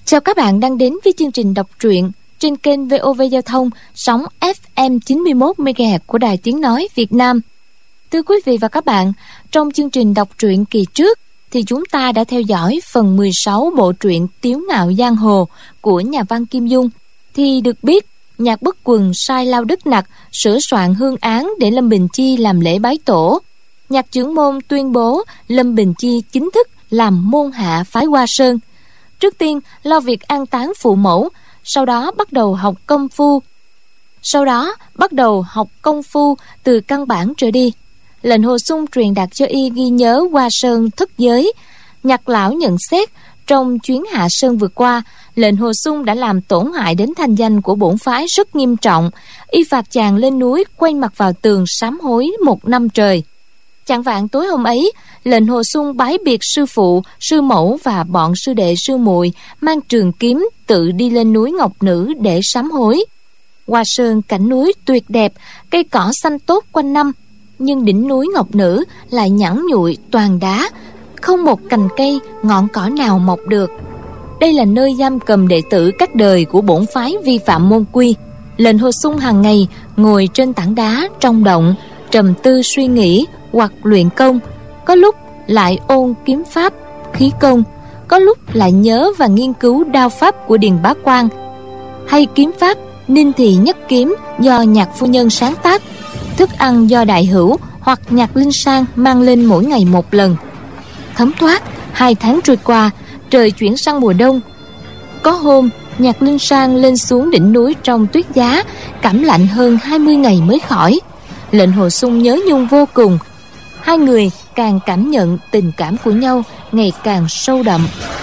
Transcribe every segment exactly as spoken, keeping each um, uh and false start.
Chào các bạn đang đến với chương trình đọc truyện trên kênh vê o vê Giao thông sóng ép em chín mươi mốt mê ga héc của Đài Tiếng Nói Việt Nam. Thưa quý vị và các bạn, trong chương trình đọc truyện kỳ trước thì chúng ta đã theo dõi phần mười sáu bộ truyện Tiếu Ngạo Giang Hồ của nhà văn Kim Dung. Thì được biết, Nhạc Bất Quần sai Lao Đức Nặc sửa soạn hương án để Lâm Bình Chi làm lễ bái tổ. Nhạc trưởng môn tuyên bố Lâm Bình Chi chính thức làm môn hạ phái Hoa Sơn. Trước tiên lo việc an táng phụ mẫu, sau đó bắt đầu học công phu. Sau đó bắt đầu học công phu từ căn bản trở đi. Lệnh Hồ Xung truyền đạt cho y ghi nhớ Hoa Sơn thất giới. Nhạc lão nhận xét trong chuyến hạ sơn vừa qua, Lệnh Hồ Xung đã làm tổn hại đến thanh danh của bổn phái rất nghiêm trọng. Y phạt chàng lên núi quay mặt vào tường sám hối một năm trời. Chạng vạng tối hôm ấy, Lệnh Hồ Xung bái biệt sư phụ, sư mẫu và bọn sư đệ sư muội mang trường kiếm tự đi lên núi Ngọc Nữ để sám hối. Hoa Sơn cảnh núi tuyệt đẹp, cây cỏ xanh tốt quanh năm, nhưng đỉnh núi Ngọc Nữ lại nhẵn nhụi toàn đá, không một cành cây, ngọn cỏ nào mọc được. Đây là nơi giam cầm đệ tử các đời của bổn phái vi phạm môn quy. Lệnh Hồ Xung hàng ngày ngồi trên tảng đá trong động, trầm tư suy nghĩ hoặc luyện công, có lúc lại ôn kiếm pháp, khí công, có lúc lại nhớ và nghiên cứu đao pháp của Điền Bá Quang, hay kiếm pháp Ninh Thị Nhất Kiếm do Nhạc phu nhân sáng tác, thức ăn do Đại Hữu hoặc Nhạc Linh Sang mang lên mỗi ngày một lần. Thấm thoát hai tháng trôi qua, trời chuyển sang mùa đông. Có hôm Nhạc Linh Sang lên xuống đỉnh núi trong tuyết giá, cảm lạnh hơn hai mươi ngày mới khỏi. Lệnh Hồ Xung nhớ nhung vô cùng. Hai người càng cảm nhận tình cảm của nhau ngày càng sâu đậm.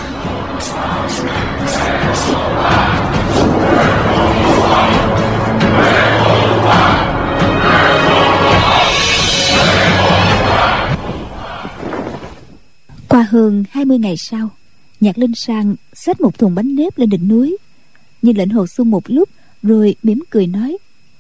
Qua hơn hai mươi ngày sau, Nhạc Linh Sang xách một thùng bánh nếp lên đỉnh núi, nhìn Lệnh Hồ Xung một lúc rồi mỉm cười nói: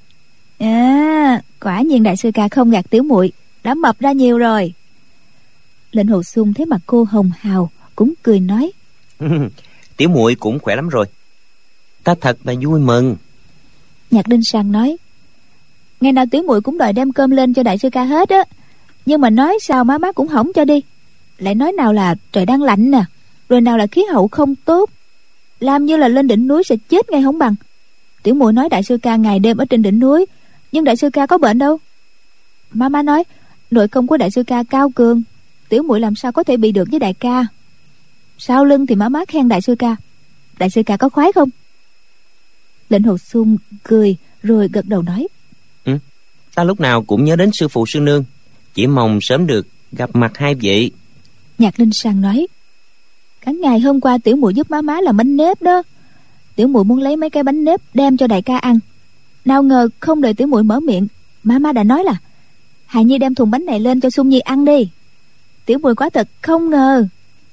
À, quả nhiên đại sư ca không gạt tiểu muội, đã mập ra nhiều rồi. Lệnh Hồ Xung thấy mặt cô hồng hào cũng cười nói: Tiểu muội cũng khỏe lắm rồi, ta thật là vui mừng. Nhạc Linh Sang nói: Ngày nào tiểu muội cũng đòi đem cơm lên cho đại sư ca hết á, nhưng mà nói sao má má cũng hỏng cho đi. Lại nói nào là trời đang lạnh nè, rồi nào là khí hậu không tốt, làm như là lên đỉnh núi sẽ chết ngay không bằng. Tiểu muội nói đại sư ca ngày đêm ở trên đỉnh núi, nhưng đại sư ca có bệnh đâu. Má má nói nội công của đại sư ca cao cường, tiểu muội làm sao có thể bị được với đại ca. Sau lưng thì má má khen đại sư ca, đại sư ca có khoái không? Lệnh Hồ Xung cười rồi gật đầu nói: Ừ, ta lúc nào cũng nhớ đến sư phụ sư nương, chỉ mong sớm được gặp mặt hai vị. Nhạc Linh Sang nói: Cả ngày hôm qua tiểu muội giúp má má làm bánh nếp đó, tiểu muội muốn lấy mấy cái bánh nếp đem cho đại ca ăn. Nào ngờ không đợi tiểu muội mở miệng, má má đã nói là: Hài Nhi đem thùng bánh này lên cho Xung Nhi ăn đi. Tiểu muội quả thật không ngờ.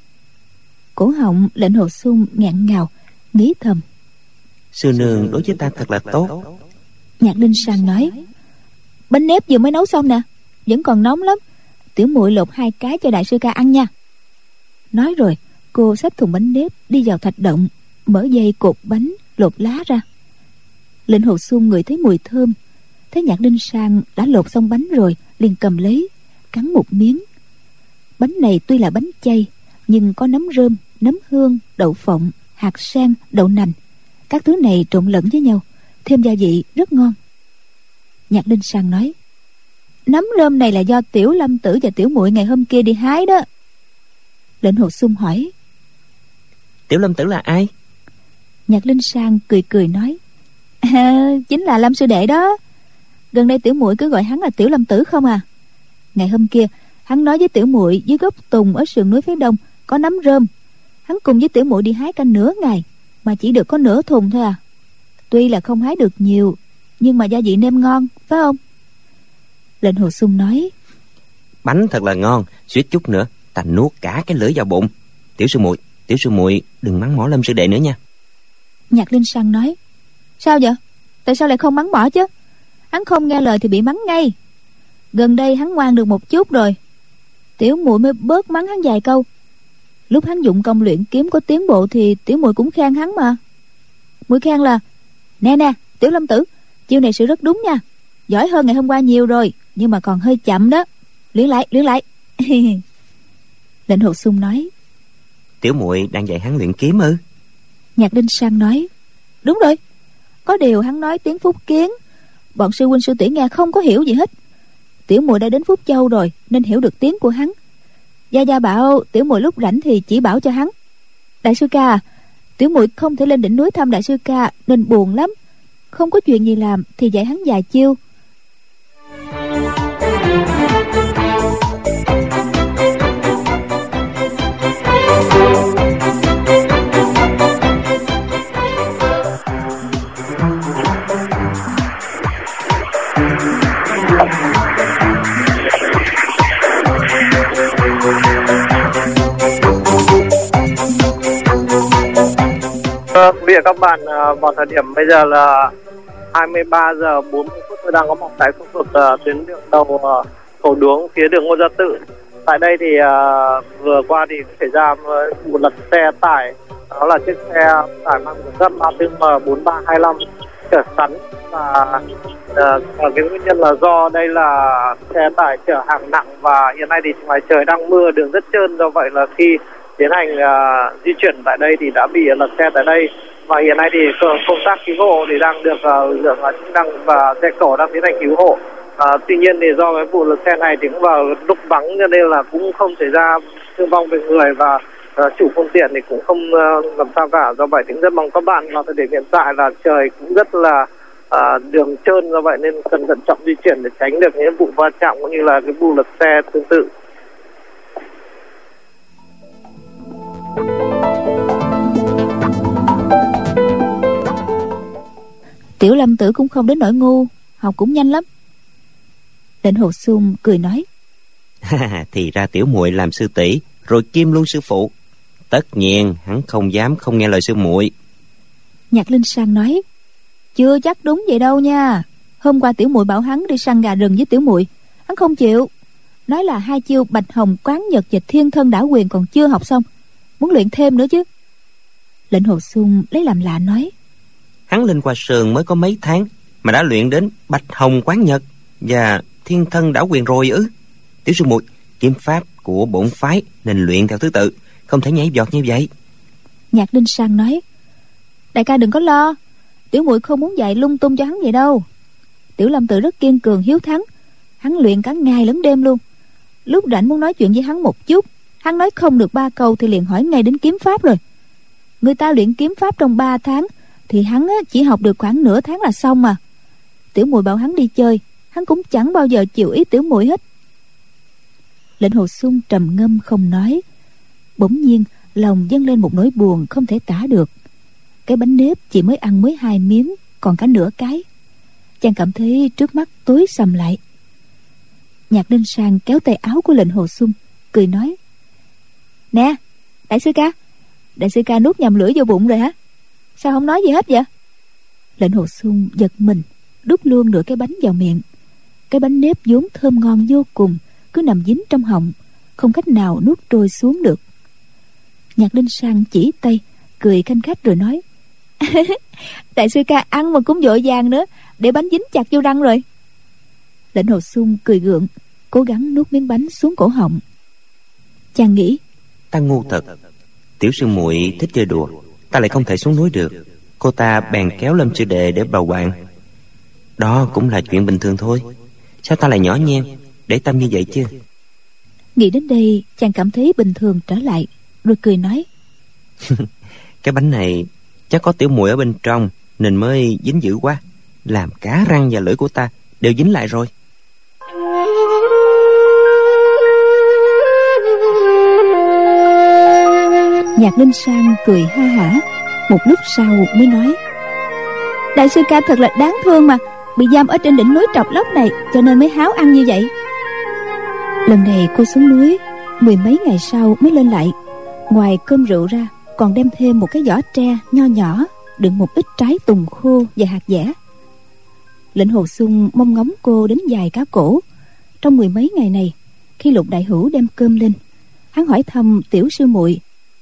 Cổ họng Lệnh Hồ Xung nghẹn ngào, nghĩ thầm: Sư nương đối với ta thật là tốt. Nhạc Linh Sang nói: Bánh nếp vừa mới nấu xong nè, vẫn còn nóng lắm, tiểu muội lột hai cái cho đại sư ca ăn nha. Nói rồi cô xách thùng bánh nếp đi vào thạch động, mở dây cột bánh, lột lá ra. Lệnh Hồ Xung ngửi thấy mùi thơm, thấy Nhạc Linh Sang đã lột xong bánh rồi, liền cầm lấy cắn một miếng. Bánh này tuy là bánh chay, nhưng có nấm rơm, nấm hương, đậu phộng, hạt sen, đậu nành, các thứ này trộn lẫn với nhau, thêm gia vị rất ngon. Nhạc Linh Sang nói: Nấm rơm này là do tiểu Lâm Tử và tiểu muội ngày hôm kia đi hái đó. Lệnh Hồ Xung hỏi: Tiểu Lâm Tử là ai? Nhạc Linh Sang cười cười nói: à, chính là Lâm sư đệ đó. Gần đây tiểu muội cứ gọi hắn là tiểu Lâm Tử không à. Ngày hôm kia hắn nói với tiểu muội dưới gốc tùng ở sườn núi phía đông có nấm rơm, hắn cùng với tiểu muội đi hái cả nửa ngày mà chỉ được có nửa thùng thôi à. Tuy là không hái được nhiều, nhưng mà gia vị nêm ngon, phải không? Lệnh Hồ Xung nói: Bánh thật là ngon, suýt chút nữa ta nuốt cả cái lưỡi vào bụng. Tiểu sư muội, tiểu sư muội đừng mắng mỏ Lâm sư đệ nữa nha. Nhạc Linh Sang nói: Sao vậy? Tại sao lại không mắng mỏ chứ? Hắn không nghe lời thì bị mắng ngay. Gần đây hắn ngoan được một chút rồi, tiểu muội mới bớt mắng hắn vài câu. Lúc hắn dụng công luyện kiếm có tiến bộ thì tiểu muội cũng khen hắn mà. Muội khen là: nè nè Tiểu Lâm Tử, chiêu này sự rất đúng nha, giỏi hơn ngày hôm qua nhiều rồi, nhưng mà còn hơi chậm đó, luyện lại luyện lại. Lệnh Hồ Xung nói: Tiểu muội đang dạy hắn luyện kiếm ư? Nhạc Đinh Sang nói: đúng rồi, có điều hắn nói tiếng Phúc Kiến, bọn sư huynh sư tỷ nghe không có hiểu gì hết. Tiểu muội đã đến Phúc Châu rồi nên hiểu được tiếng của hắn. Gia Gia bảo tiểu muội lúc rảnh thì chỉ bảo cho hắn. Đại sư ca, tiểu muội không thể lên đỉnh núi thăm đại sư ca nên buồn lắm, không có chuyện gì làm thì dạy hắn vài chiêu. Quý vị và các bạn, vào thời điểm bây giờ là hai mươi ba giờ bốn mươi phút, tôi đang có mặt tại khu vực uh, tuyến đường đầu uh, cầu Đuống phía đường Ngô Gia Tự. Tại đây thì uh, vừa qua thì xảy ra một lật xe tải, đó là chiếc xe tải mang biển cấp ba tư M bốn ba hai lăm chở sắn, và uh, cái nguyên nhân là do đây là xe tải chở hàng nặng và hiện nay thì ngoài trời đang mưa, đường rất trơn, do vậy là khi tiến hành uh, di chuyển tại đây thì đã bị lật xe tại đây. Và hiện nay thì công tác cứu hộ thì đang được lực lượng chức năng và xe cẩu đang tiến hành cứu hộ. À, tuy nhiên thì do cái vụ lật xe này thì cũng vào lúc vắng cho nên là cũng không xảy ra thương vong về người, và uh, chủ phương tiện thì cũng không uh, làm sao cả. Do vậy thì rất mong các bạn vào thời điểm hiện tại là trời cũng rất là uh, đường trơn, do vậy nên cần thận trọng di chuyển để tránh được những vụ va chạm cũng như là cái vụ lật xe tương tự. Tiểu Lâm Tử cũng không đến nỗi ngu, học cũng nhanh lắm. Lệnh Hồ Xung cười nói: thì ra tiểu muội làm sư tỷ rồi kiêm luôn sư phụ, tất nhiên hắn không dám không nghe lời sư muội. Nhạc Linh Sang nói: chưa chắc đúng vậy đâu nha. Hôm qua tiểu muội bảo hắn đi săn gà rừng với tiểu muội, hắn không chịu, nói là hai chiêu Bạch Hồng Quán Nhật và Thiên Thân Đảo Quyền còn chưa học xong, muốn luyện thêm nữa chứ. Lệnh Hồ Xung lấy làm lạ nói: hắn lên qua sườn mới có mấy tháng mà đã luyện đến Bạch Hồng Quán Nhật và Thiên Thân Đảo Quyền rồi ư? Tiểu sư muội, kiếm pháp của bổn phái nên luyện theo thứ tự, không thể nhảy vọt như vậy. Nhạc Đinh Sang nói: đại ca đừng có lo, tiểu muội không muốn dạy lung tung cho hắn vậy đâu. Tiểu Lâm Tự rất kiên cường hiếu thắng, hắn luyện cả ngày lẫn đêm luôn. Lúc rảnh muốn nói chuyện với hắn một chút, hắn nói không được ba câu thì liền hỏi ngay đến kiếm pháp rồi. Người ta luyện kiếm pháp trong ba tháng thì hắn chỉ học được khoảng nửa tháng là xong mà. Tiểu muội bảo hắn đi chơi, hắn cũng chẳng bao giờ chịu ý tiểu muội hết. Lệnh Hồ Xung trầm ngâm không nói. Bỗng nhiên lòng dâng lên một nỗi buồn không thể tả được. Cái bánh nếp chỉ mới ăn mới hai miếng, còn cả nửa cái. Chàng cảm thấy trước mắt tối sầm lại. Nhạc Đinh Sang kéo tay áo của Lệnh Hồ Xung, cười nói: nè đại sư ca, đại sư ca nuốt nhầm lưỡi vô bụng rồi hả? Sao không nói gì hết vậy? Lệnh Hồ Xung giật mình, đút luôn nửa cái bánh vào miệng. Cái bánh nếp vốn thơm ngon vô cùng cứ nằm dính trong họng, không cách nào nuốt trôi xuống được. Nhạc Đinh Sang chỉ tay cười khanh khách rồi nói: đại sư ca ăn mà cũng vội vàng nữa, để bánh dính chặt vô răng rồi. Lệnh Hồ Xung cười gượng, cố gắng nuốt miếng bánh xuống cổ họng. Chàng nghĩ: ta ngu thật, tiểu sư muội thích chơi đùa, ta lại không thể xuống núi được. Cô ta bèn kéo Lâm sư đệ để bầu bạn. Đó cũng là chuyện bình thường thôi, sao ta lại nhỏ nhen để tâm như vậy chứ? Nghĩ đến đây chàng cảm thấy bình thường trở lại, rồi cười nói: cái bánh này chắc có tiểu muội ở bên trong nên mới dính dữ quá, làm cả răng và lưỡi của ta đều dính lại rồi. Nhạc Linh Sang cười ha hả, một lúc sau mới nói: đại sư ca thật là đáng thương mà, bị giam ở trên đỉnh núi Trọc Lốc này cho nên mới háo ăn như vậy. Lần này cô xuống núi, mười mấy ngày sau mới lên lại. Ngoài cơm rượu ra còn đem thêm một cái giỏ tre nho nhỏ đựng một ít trái tùng khô và hạt dẻ. Lệnh Hồ Xung mong ngóng cô đến dài cá cổ. Trong mười mấy ngày này, khi Lục đại hữu đem cơm lên, hắn hỏi thăm tiểu sư muội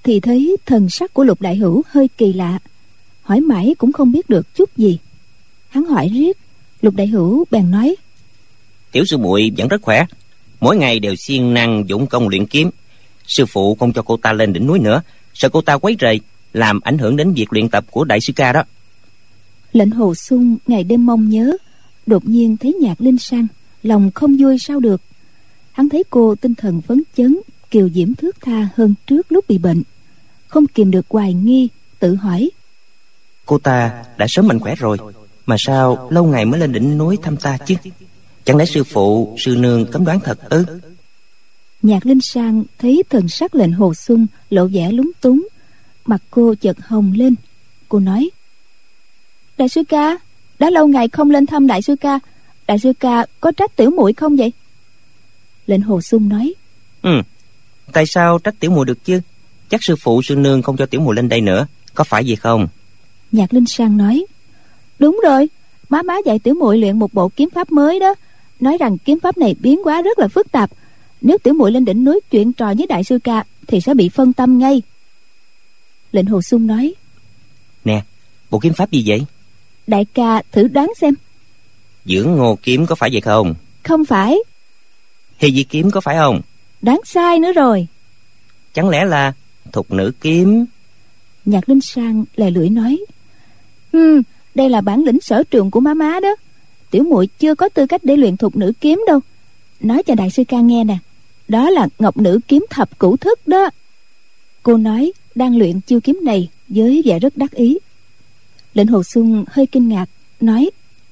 thì thấy thần sắc của Lục đại hữu hơi kỳ lạ, hỏi mãi cũng không biết được chút gì. Hắn hỏi riết, Lục đại hữu bèn nói: Tiểu sư muội vẫn rất khỏe, mỗi ngày đều siêng năng dũng công luyện kiếm. Sư phụ không cho cô ta lên đỉnh núi nữa, sợ cô ta quấy rầy, làm ảnh hưởng đến việc luyện tập của đại sư ca đó. Lệnh Hồ Xung ngày đêm mong nhớ, đột nhiên thấy Nhạc Linh San, lòng không vui sao được. Hắn thấy cô tinh thần phấn chấn, kiều diễm thướt tha hơn trước lúc bị bệnh, không kìm được hoài nghi, tự hỏi: Cô ta đã sớm mạnh khỏe rồi, mà sao lâu ngày mới lên đỉnh núi thăm ta chứ? Chẳng lẽ sư phụ, sư nương cấm đoán thật ư? Nhạc Linh San thấy thần sắc Lệnh Hồ Xung lộ vẻ lúng túng, mặt cô chợt hồng lên. Cô nói: Đại sư ca, đã lâu ngày không lên thăm đại sư ca, đại sư ca có trách tiểu muội không vậy? Lệnh Hồ Xung nói: Ừ, tại sao trách tiểu muội được chứ? Chắc sư phụ sư nương không cho tiểu muội lên đây nữa, có phải gì không? Nhạc Linh San nói: Đúng rồi, má má dạy tiểu muội luyện một bộ kiếm pháp mới đó, nói rằng kiếm pháp này biến hóa rất là phức tạp, nếu tiểu muội lên đỉnh núi chuyện trò với đại sư ca thì sẽ bị phân tâm ngay. Lệnh Hồ Xung nói: Nè, bộ kiếm pháp gì vậy? Đại ca thử đoán xem. Dưỡng ngô kiếm có phải vậy không? Không phải. Hy di kiếm có phải không? Đoán sai nữa rồi. Chẳng lẽ là thục nữ kiếm? Nhạc Linh San lè lưỡi nói: Ừ, đây là bản lĩnh sở trường của má má đó, tiểu muội chưa có tư cách để luyện thục nữ kiếm đâu. Nói cho đại sư ca nghe nè, đó là ngọc nữ kiếm thập cửu thức đó. Cô nói đang luyện chiêu kiếm này với vẻ rất đắc ý. Lệnh Hồ Xung hơi kinh ngạc, nói: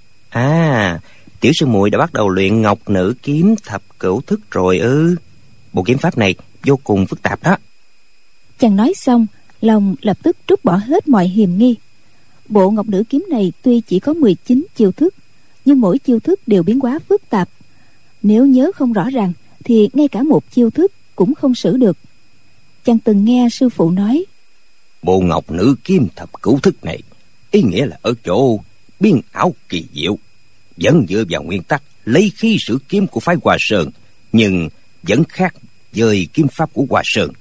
À, tiểu sư muội đã bắt đầu luyện ngọc nữ kiếm thập cửu thức rồi ư? Bộ kiếm pháp này vô cùng phức tạp đó. Chàng nói xong, lòng lập tức trút bỏ hết mọi hiềm nghi. Bộ ngọc nữ kiếm này tuy chỉ có mười chín chiêu thức, nhưng mỗi chiêu thức đều biến hóa phức tạp. Nếu nhớ không rõ ràng thì ngay cả một chiêu thức cũng không xử được. Chàng từng nghe sư phụ nói: Bộ ngọc nữ kiếm thập cửu thức này ý nghĩa là ở chỗ biên ảo kỳ diệu, vẫn dựa vào nguyên tắc lấy khí sử kiếm của phái Hoa Sơn, nhưng vẫn khác với kiếm pháp của Hoa Sơn.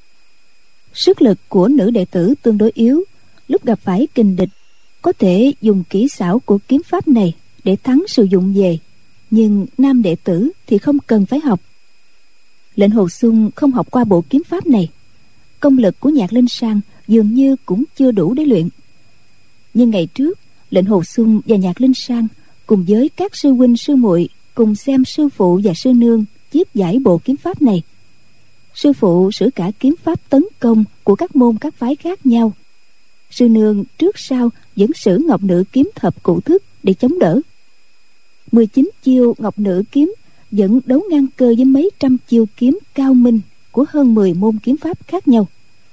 Sức lực của nữ đệ tử tương đối yếu, lúc gặp phải kình địch có thể dùng kỹ xảo của kiếm pháp này để thắng sử dụng về, nhưng nam đệ tử thì không cần phải học. Lệnh Hồ Xung không học qua bộ kiếm pháp này, công lực của Nhạc Linh San dường như cũng chưa đủ để luyện. Nhưng ngày trước, Lệnh Hồ Xung và Nhạc Linh San cùng với các sư huynh sư muội cùng xem sư phụ và sư nương chiết giải bộ kiếm pháp này. Sư phụ sử cả kiếm pháp tấn công của các môn các phái khác nhau, sư nương trước sau vẫn sử ngọc nữ kiếm thập cửu thức để chống đỡ. Mười chín chiêu ngọc nữ kiếm vẫn đấu ngang cơ với mấy trăm chiêu kiếm cao minh của hơn mười môn kiếm pháp khác nhau.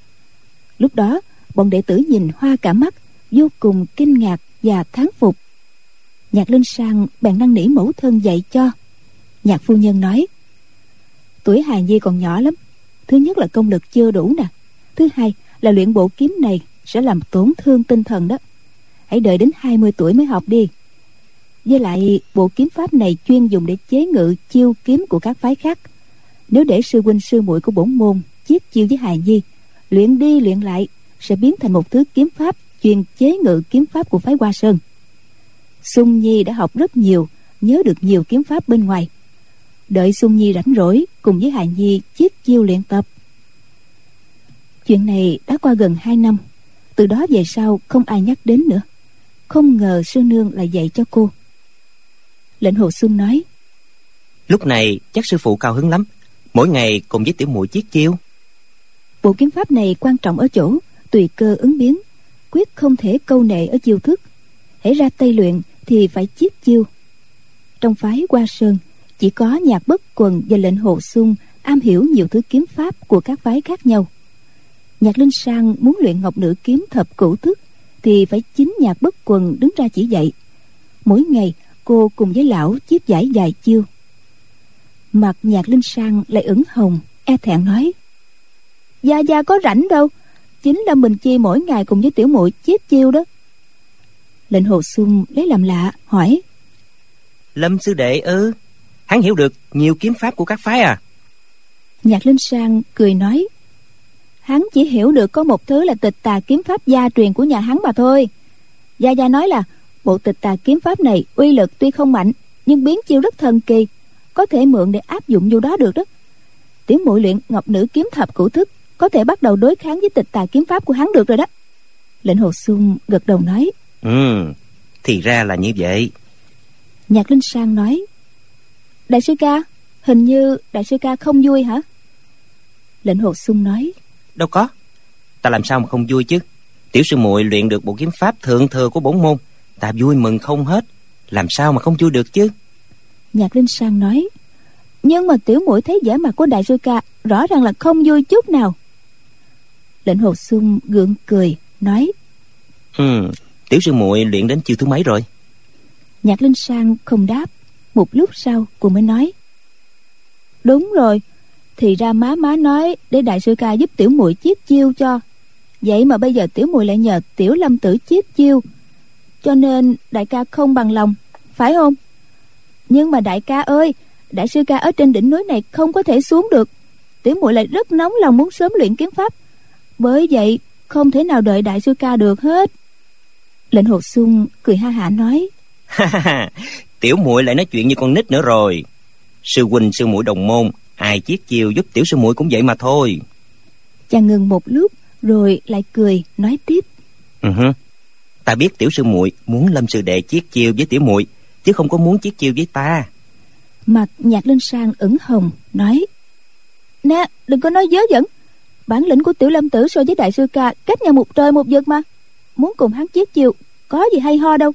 Lúc đó bọn đệ tử nhìn hoa cả mắt, vô cùng kinh ngạc và thán phục. Nhạc Linh San bèn năn nỉ mẫu thân dạy cho. Nhạc phu nhân nói: Tuổi hài nhi còn nhỏ lắm, thứ nhất là công lực chưa đủ nè, thứ hai là luyện bộ kiếm này sẽ làm tổn thương tinh thần đó, hãy đợi đến hai mươi tuổi mới học đi. Với lại bộ kiếm pháp này chuyên dùng để chế ngự chiêu kiếm của các phái khác, nếu để sư huynh sư muội của bổn môn chiết chiêu với hài nhi, luyện đi luyện lại sẽ biến thành một thứ kiếm pháp chuyên chế ngự kiếm pháp của phái Hoa Sơn. Xung Nhi đã học rất nhiều, nhớ được nhiều kiếm pháp bên ngoài, đợi Xung Nhi rảnh rỗi cùng với hài nhi chiết chiêu luyện tập. Chuyện này đã qua gần hai năm, từ đó về sau không ai nhắc đến nữa. Không ngờ sư nương lại dạy cho cô. Lệnh Hồ Xung nói: Lúc này chắc sư phụ cao hứng lắm, mỗi ngày cùng với tiểu muội chiết chiêu. Bộ kiếm pháp này quan trọng ở chỗ tùy cơ ứng biến, quyết không thể câu nệ ở chiêu thức. Hễ ra tay luyện thì phải chiết chiêu. Trong phái Hoa Sơn chỉ có Nhạc Bất Quần và Lệnh Hồ Xung am hiểu nhiều thứ kiếm pháp của các phái khác nhau. Nhạc Linh San muốn luyện ngọc nữ kiếm thập cửu thức thì phải chính Nhạc Bất Quần đứng ra chỉ dạy. Mỗi ngày cô cùng với lão chiết giải vài chiêu. Mặt Nhạc Linh San lại ửng hồng, e thẹn nói: Gia Gia có rảnh đâu, chính là mình chi mỗi ngày cùng với tiểu muội chiết chiêu đó. Lệnh Hồ Xung lấy làm lạ hỏi: Lâm sư đệ ư? Hắn hiểu được nhiều kiếm pháp của các phái à? Nhạc Linh San cười nói: Hắn chỉ hiểu được có một thứ là tịch tà kiếm pháp gia truyền của nhà hắn mà thôi. Gia Gia nói là bộ tịch tà kiếm pháp này uy lực tuy không mạnh, nhưng biến chiêu rất thần kỳ, có thể mượn để áp dụng vô đó được đó. Tiểu muội luyện ngọc nữ kiếm thập cửu thức, có thể bắt đầu đối kháng với tịch tà kiếm pháp của hắn được rồi đó. Lệnh Hồ Xuân gật đầu nói: Ừ, thì ra là như vậy. Nhạc Linh Sang nói: Đại sư ca, hình như đại sư ca không vui hả? Lệnh Hồ Xuân nói: Đâu có, ta làm sao mà không vui chứ. Tiểu sư muội luyện được bộ kiếm pháp thượng thừa của bổn môn, ta vui mừng không hết, làm sao mà không vui được chứ. Nhạc Linh Sang nói: Nhưng mà tiểu muội thấy vẻ mặt của đại sư ca rõ ràng là không vui chút nào. Lệnh Hồ Xuân gượng cười nói: Ừ, tiểu sư muội luyện đến chiêu thứ mấy rồi? Nhạc Linh Sang không đáp. Một lúc sau cô mới nói: Đúng rồi, thì ra má má nói để đại sư ca giúp tiểu muội chiết chiêu cho. Vậy mà bây giờ tiểu muội lại nhờ tiểu lâm tử chiết chiêu, cho nên đại ca không bằng lòng, phải không? Nhưng mà đại ca ơi, đại sư ca ở trên đỉnh núi này không có thể xuống được. Tiểu muội lại rất nóng lòng muốn sớm luyện kiếm pháp, bởi vậy không thể nào đợi đại sư ca được hết. Lệnh Hồ Xuân cười ha hả nói: Tiểu muội lại nói chuyện như con nít nữa rồi. Sư huynh sư muội đồng môn, ai chiết chiêu giúp tiểu sư muội cũng vậy mà thôi. Chàng ngừng một lúc rồi lại cười nói tiếp: uh-huh. Ta biết tiểu sư muội muốn Lâm sư đệ chiết chiêu với tiểu muội, chứ không có muốn chiết chiêu với ta. Mặt Nhạc Linh Sang ửng hồng nói: Nè, đừng có nói dớ dẫn. Bản lĩnh của tiểu lâm tử so với đại sư ca cách nhau một trời một vực mà. Muốn cùng hắn chiết chiêu có gì hay ho đâu.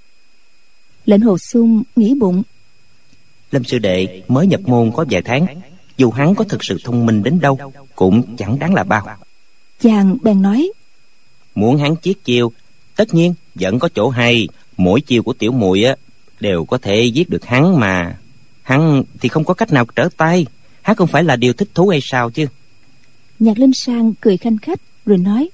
Lệnh Hồ Xuân nghĩ bụng: Lâm sư đệ mới nhập môn có vài tháng, dù hắn có thực sự thông minh đến đâu cũng chẳng đáng là bao. Chàng bèn nói: Muốn hắn chiết chiêu, tất nhiên vẫn có chỗ hay. Mỗi chiêu của tiểu muội á đều có thể giết được hắn mà. Hắn thì không có cách nào trở tay. Hắn không phải là điều thích thú hay sao chứ? Nhạc Linh Sang cười khanh khách rồi nói: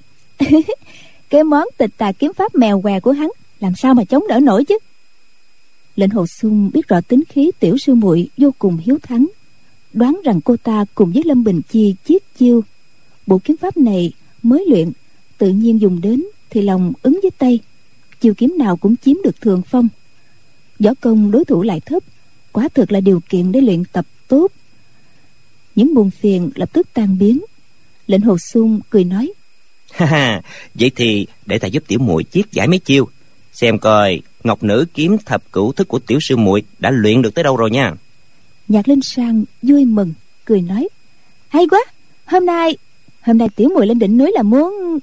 Cái món tịch tà kiếm pháp mèo què của hắn làm sao mà chống đỡ nổi chứ. Lệnh Hồ Xuân biết rõ tính khí tiểu sư muội vô cùng hiếu thắng, đoán rằng cô ta cùng với Lâm Bình Chi chiết chiêu. Bộ kiếm pháp này mới luyện, tự nhiên dùng đến thì lòng ứng với tay, chiêu kiếm nào cũng chiếm được thượng phong. Võ công đối thủ lại thấp, quả thực là điều kiện để luyện tập tốt. Những buồn phiền lập tức tan biến. Lệnh Hồ Xuân cười nói: Ha ha, vậy thì để ta giúp tiểu muội chiết giải mấy chiêu, xem coi ngọc nữ kiếm thập cửu thức của tiểu sư muội đã luyện được tới đâu rồi nha. Nhạc Linh Sang vui mừng cười nói: Hay quá, hôm nay hôm nay tiểu muội lên đỉnh núi là muốn...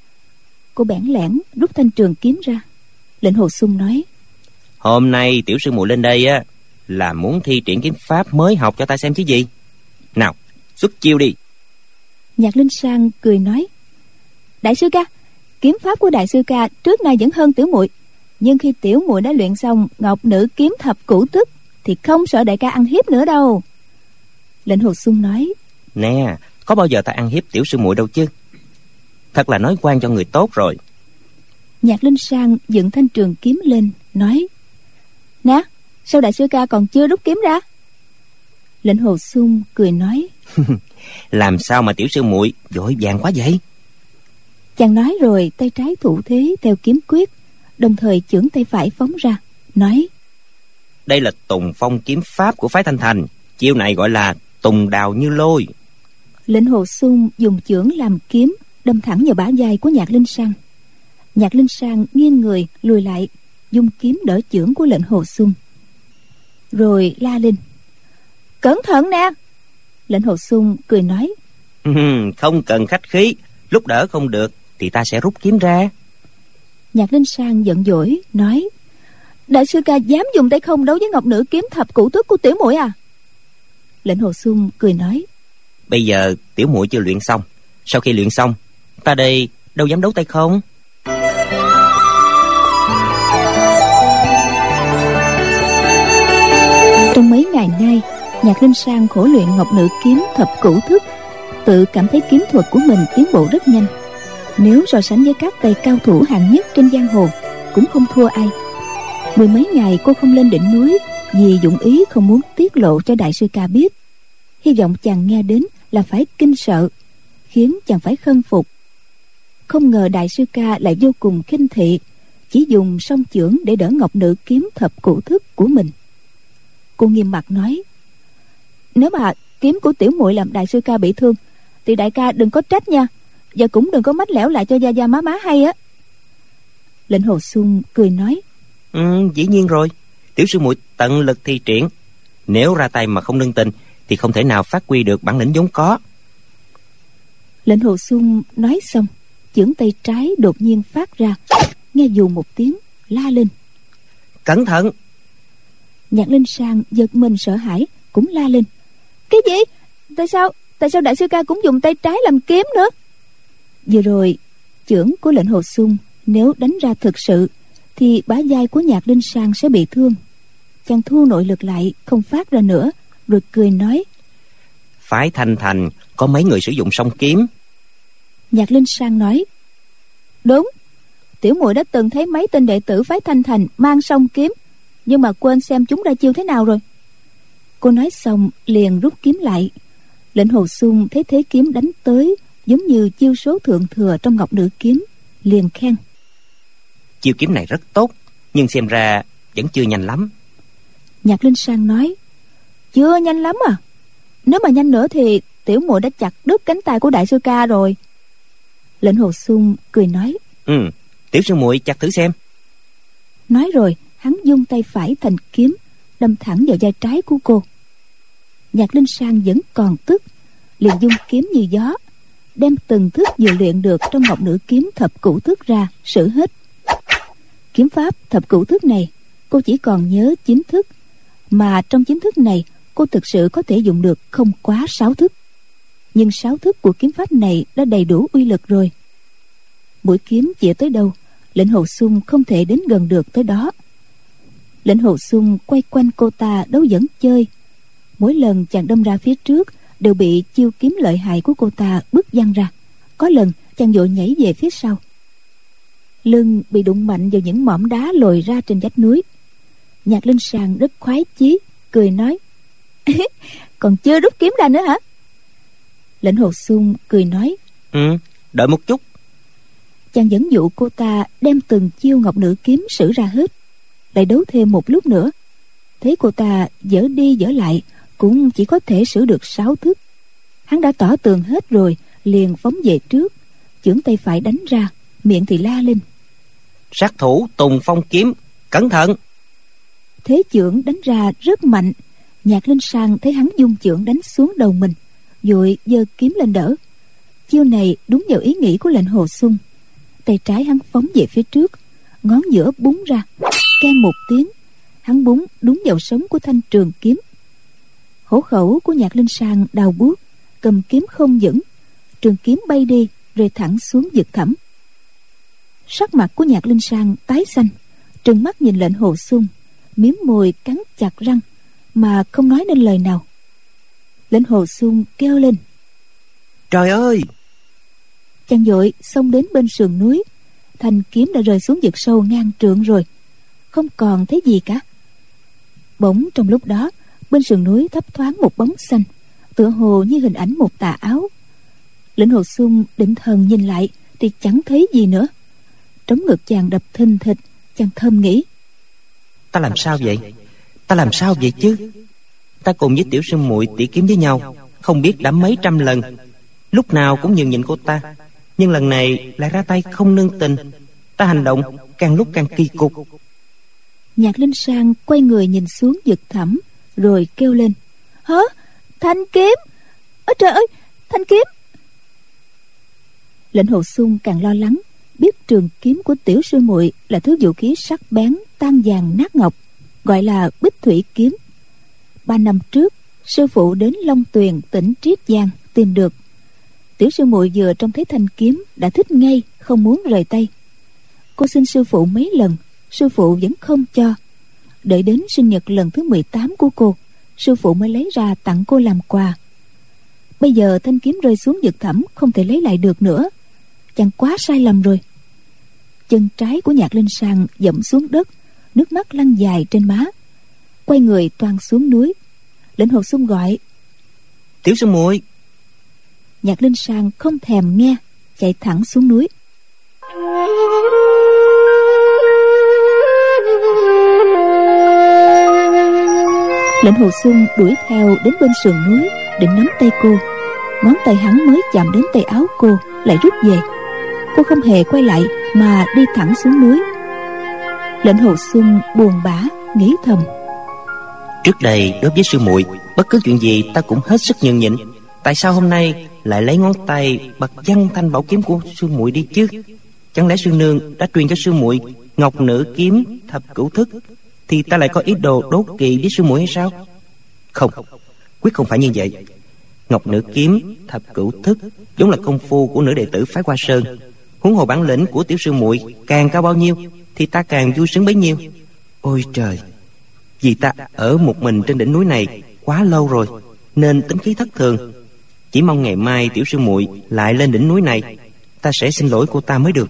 Cô bẽn lẽn rút thanh trường kiếm ra. Lệnh Hồ Xuân nói: Hôm nay tiểu sư muội lên đây á là muốn thi triển kiếm pháp mới học cho ta xem chứ gì. Nào, xuất chiêu đi. Nhạc Linh Sang cười nói: Đại sư ca, kiếm pháp của đại sư ca trước nay vẫn hơn tiểu muội, nhưng khi tiểu muội đã luyện xong ngọc nữ kiếm thập cửu thức thì không sợ đại ca ăn hiếp nữa đâu. Lệnh Hồ Xuân nói: Nè, có bao giờ ta ăn hiếp tiểu sư muội đâu chứ. Thật là nói quan cho người tốt rồi. Nhạc Linh Sang dựng thanh trường kiếm lên nói: Nè, sao đại sư ca còn chưa rút kiếm ra? Lệnh Hồ Xuân cười nói: Làm sao mà tiểu sư muội vội vàng quá vậy? Chàng nói rồi tay trái thủ thế theo kiếm quyết, đồng thời chưởng tay phải phóng ra, nói: Đây là Tùng Phong kiếm pháp của phái Thanh Thành, chiêu này gọi là Tùng Đào Như Lôi. Lệnh Hồ Xuân dùng chưởng làm kiếm đâm thẳng vào bả vai của Nhạc Linh Sang. Nhạc Linh Sang nghiêng người lùi lại, dùng kiếm đỡ chưởng của Lệnh Hồ Xuân, rồi la lên: Cẩn thận nè! Lệnh Hồ Xuân cười nói: Không cần khách khí, lúc đỡ không được thì ta sẽ rút kiếm ra. Nhạc Linh Sang giận dỗi nói: Đại sư ca dám dùng tay không đấu với ngọc nữ kiếm thập cửu thức của tiểu muội à? Lệnh Hồ Xuân cười nói: Bây giờ tiểu muội chưa luyện xong, sau khi luyện xong ta đây đâu dám đấu tay không. Trong mấy ngày nay, Nhạc Linh Sang khổ luyện ngọc nữ kiếm thập cửu thức, tự cảm thấy kiếm thuật của mình tiến bộ rất nhanh. Nếu so sánh với các tay cao thủ hạng nhất trên giang hồ, cũng không thua ai. Mười mấy ngày cô không lên đỉnh núi vì dụng ý không muốn tiết lộ cho đại sư ca biết. Hy vọng chàng nghe đến là phải kinh sợ. khiến chàng phải khâm phục. Không ngờ đại sư ca lại vô cùng khinh thị, chỉ dùng song chưởng để đỡ ngọc nữ kiếm thập cửu thức của mình. Cô nghiêm mặt nói: nếu mà kiếm của tiểu muội làm đại sư ca bị thương thì đại ca đừng có trách nha, và cũng đừng có mách lẻo lại cho gia gia má má hay á. Lệnh Hồ Xuân cười nói: Ừ, dĩ nhiên rồi. Tiểu sư muội tận lực thi triển, nếu ra tay mà không nương tình thì không thể nào phát huy được bản lĩnh vốn có. Lệnh Hồ Xuân nói xong, chưởng tay trái đột nhiên phát ra, nghe dù một tiếng, la lên: Cẩn thận! Nhạc Linh Sang giật mình sợ hãi, cũng la lên: Cái gì? Tại sao? Tại sao đại sư ca cũng dùng tay trái làm kiếm nữa? Vừa rồi chưởng của Lệnh Hồ Xuân nếu đánh ra thực sự thì bả vai của Nhạc Linh Sang sẽ bị thương. Chàng thu nội lực lại, không phát ra nữa, rồi cười nói: Phái Thanh Thành có mấy người sử dụng song kiếm? Nhạc Linh Sang nói: Đúng, tiểu muội đã từng thấy mấy tên đệ tử phái Thanh Thành mang song kiếm, nhưng mà quên xem chúng ra chiêu thế nào rồi. Cô nói xong liền rút kiếm lại. Lệnh Hồ Xuân thấy thế kiếm đánh tới giống như chiêu số thượng thừa trong ngọc nữ kiếm, liền khen: Chiêu kiếm này rất tốt, nhưng xem ra vẫn chưa nhanh lắm. Nhạc Linh Sang nói: Chưa nhanh lắm à? Nếu mà nhanh nữa thì tiểu muội đã chặt đứt cánh tay của đại sư ca rồi. Lệnh Hồ Xuân cười nói: Ừ, tiểu sư muội chặt thử xem. Nói rồi hắn dung tay phải thành kiếm, đâm thẳng vào vai trái của cô. Nhạc Linh Sang vẫn còn tức, liền dung kiếm như gió, đem từng thức vừa luyện được trong ngọc nữ kiếm thập cửu thức ra sử hết. Kiếm pháp thập cửu thức này cô chỉ còn nhớ chín thức, mà trong chín thức này cô thực sự có thể dùng được không quá sáu thức. Nhưng sáu thức của kiếm pháp này đã đầy đủ uy lực rồi. Mũi kiếm chĩa tới đâu, Lệnh Hồ Xuân không thể đến gần được tới đó. Lệnh Hồ Xuân quay quanh cô ta đấu dẫn chơi. Mỗi lần chàng đâm ra phía trước đều bị chiêu kiếm lợi hại của cô ta bứt văng ra. Có lần chàng vội nhảy về phía sau, lưng bị đụng mạnh vào những mỏm đá lồi ra trên vách núi. Nhạc Linh Sang rất khoái chí, cười nói: Còn chưa rút kiếm ra nữa hả? Lệnh Hồ Xuân cười nói: Ừ, đợi một chút. Chàng dẫn dụ cô ta đem từng chiêu ngọc nữ kiếm sử ra hết, lại đấu thêm một lúc nữa. Thấy cô ta dở đi dở lại cũng chỉ có thể sử được sáu thức. Hắn đã tỏ tường hết rồi, liền phóng về trước, chưởng tay phải đánh ra, miệng thì la lên: Sát thủ Tùng Phong kiếm, cẩn thận! Thế chưởng đánh ra rất mạnh. Nhạc Linh Sang thấy hắn dung chưởng đánh xuống đầu mình, vội giơ kiếm lên đỡ. Chiêu này đúng vào ý nghĩ của Lệnh Hồ Xuân. Tay trái hắn phóng về phía trước, ngón giữa búng ra, keng một tiếng, hắn búng đúng vào sống của thanh trường kiếm. Hổ khẩu của Nhạc Linh Sang đào buốt, cầm kiếm không vững, trường kiếm bay đi rơi thẳng xuống vực thẳm. Sắc mặt của Nhạc Linh Sang tái xanh, trừng mắt nhìn Lệnh Hồ Xuân, miếm môi cắn chặt răng mà không nói nên lời nào. Lệnh Hồ Xuân kêu lên: Trời ơi! Chàng vội xông đến bên sườn núi. Thanh kiếm đã rơi xuống vực sâu ngang trượng rồi, không còn thấy gì cả. Bỗng trong lúc đó, bên sườn núi thấp thoáng một bóng xanh, tựa hồ như hình ảnh một tà áo. Lệnh Hồ Xuân định thần nhìn lại thì chẳng thấy gì nữa. Trống ngực chàng đập thình thịch, chàng thầm nghĩ: Ta làm sao vậy? Ta làm sao vậy chứ? Ta cùng với tiểu sư muội tỉ kiếm với nhau không biết đã mấy trăm lần, lúc nào cũng nhường nhịn cô ta, nhưng lần này lại ra tay không nương tình. Ta hành động càng lúc càng kỳ cục. Nhạc Linh Sang quay người nhìn xuống vực thẳm, rồi kêu lên: Hả? Thanh kiếm! Ôi trời ơi, thanh kiếm! Lệnh Hồ Xuân càng lo lắng, biết trường kiếm của tiểu sư muội là thứ vũ khí sắc bén, tan vàng nát ngọc, gọi là Bích Thủy kiếm. Ba năm trước, sư phụ đến Long Tuyền, tỉnh Triết Giang tìm được. Tiểu sư muội vừa trông thấy thanh kiếm đã thích ngay, không muốn rời tay. Cô xin sư phụ mấy lần, sư phụ vẫn không cho. Đợi đến sinh nhật lần thứ mười tám của cô, sư phụ mới lấy ra tặng cô làm quà. Bây giờ thanh kiếm rơi xuống vực thẳm, không thể lấy lại được nữa. Chàng quá sai lầm rồi. Chân trái của Nhạc Linh Sang dẫm xuống đất, nước mắt lăn dài trên má. Quay người toan xuống núi. Lệnh Hồ Xuân gọi: Tiểu sư muội! Nhạc Linh Sang không thèm nghe, chạy thẳng xuống núi. Lệnh Hồ Xuân đuổi theo đến bên sườn núi, định nắm tay cô. Ngón tay hắn mới chạm đến tay áo cô lại rút về. Cô không hề quay lại mà đi thẳng xuống núi. Lệnh Hồ Xuân buồn bã nghĩ thầm: Trước đây đối với sư muội, bất cứ chuyện gì ta cũng hết sức nhường nhịn. Tại sao hôm nay lại lấy ngón tay bật văng thanh bảo kiếm của sư muội đi chứ? Chẳng lẽ sư nương đã truyền cho sư muội ngọc nữ kiếm thập cửu thức, thì ta lại có ý đồ đố kỵ với sư muội hay sao? Không, quyết không phải như vậy. Ngọc nữ kiếm thập cửu thức vốn là công phu của nữ đệ tử phái Hoa Sơn. Huống hồ bản lĩnh của tiểu sư muội càng cao bao nhiêu thì ta càng vui sướng bấy nhiêu. Ôi trời, vì ta ở một mình trên đỉnh núi này quá lâu rồi nên tính khí thất thường. Chỉ mong ngày mai tiểu sư muội lại lên đỉnh núi này, ta sẽ xin lỗi cô ta mới được.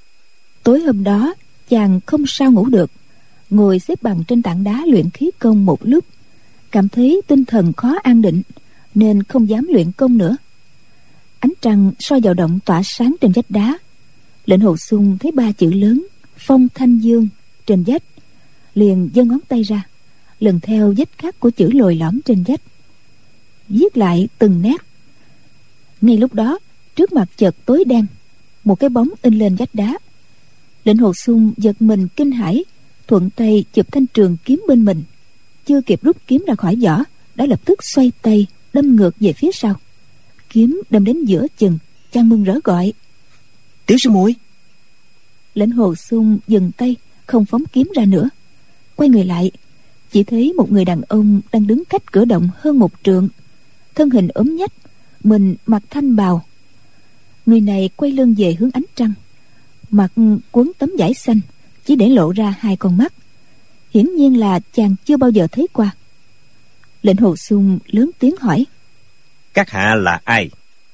Tối hôm đó chàng không sao ngủ được, ngồi xếp bằng trên tảng đá luyện khí công một lúc, cảm thấy tinh thần khó an định nên không dám luyện công nữa. Ánh trăng soi vào động tỏa sáng trên vách đá. Lệnh Hồ Xuân thấy ba chữ lớn Phong Thanh Dương trên vách, liền giơ ngón tay ra lần theo vết khắc của chữ lồi lõm trên vách, viết lại từng nét. Ngay lúc đó trước mặt chợt tối đen, một cái bóng in lên vách đá. Lệnh Hồ Xuân giật mình kinh hãi, thuận tay chụp thanh trường kiếm bên mình, chưa kịp rút kiếm ra khỏi vỏ đã lập tức xoay tay đâm ngược về phía sau. Kiếm đâm đến giữa chừng, chàng mừng rỡ gọi: Tiểu sư muội! Lệnh Hồ Xuân dừng tay, không phóng kiếm ra nữa. Quay người lại, chỉ thấy một người đàn ông đang đứng cách cửa động hơn một trượng, thân hình ốm nhách, mình mặc thanh bào. Người này quay lưng về hướng ánh trăng, mặt quấn tấm vải xanh, chỉ để lộ ra hai con mắt. Hiển nhiên là chàng chưa bao giờ thấy qua. Lệnh Hồ Xuân lớn tiếng hỏi: Các hạ là ai?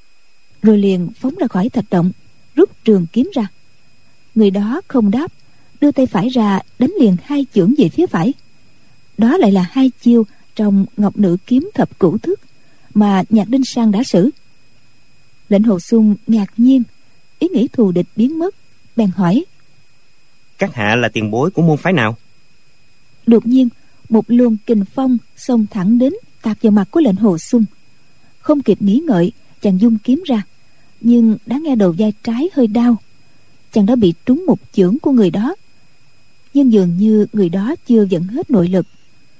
Rồi liền phóng ra khỏi thạch động, rút trường kiếm ra. Người đó không đáp, đưa tay phải ra đánh liền hai chưởng về phía phải. Đó lại là hai chiêu trong ngọc nữ kiếm thập cửu thức mà Nhạc Đinh Sang đã sử. Lệnh Hồ Xuân ngạc nhiên, ý nghĩ thù địch biến mất, bèn hỏi: Các hạ là tiền bối của môn phái nào? Đột nhiên một luồng kình phong xông thẳng đến, tạt vào mặt của Lệnh Hồ Xuân. Không kịp nghĩ ngợi, chàng dung kiếm ra, nhưng đã nghe đầu vai trái hơi đau. Chàng đã bị trúng một chưởng của người đó, nhưng dường như người đó chưa dẫn hết nội lực.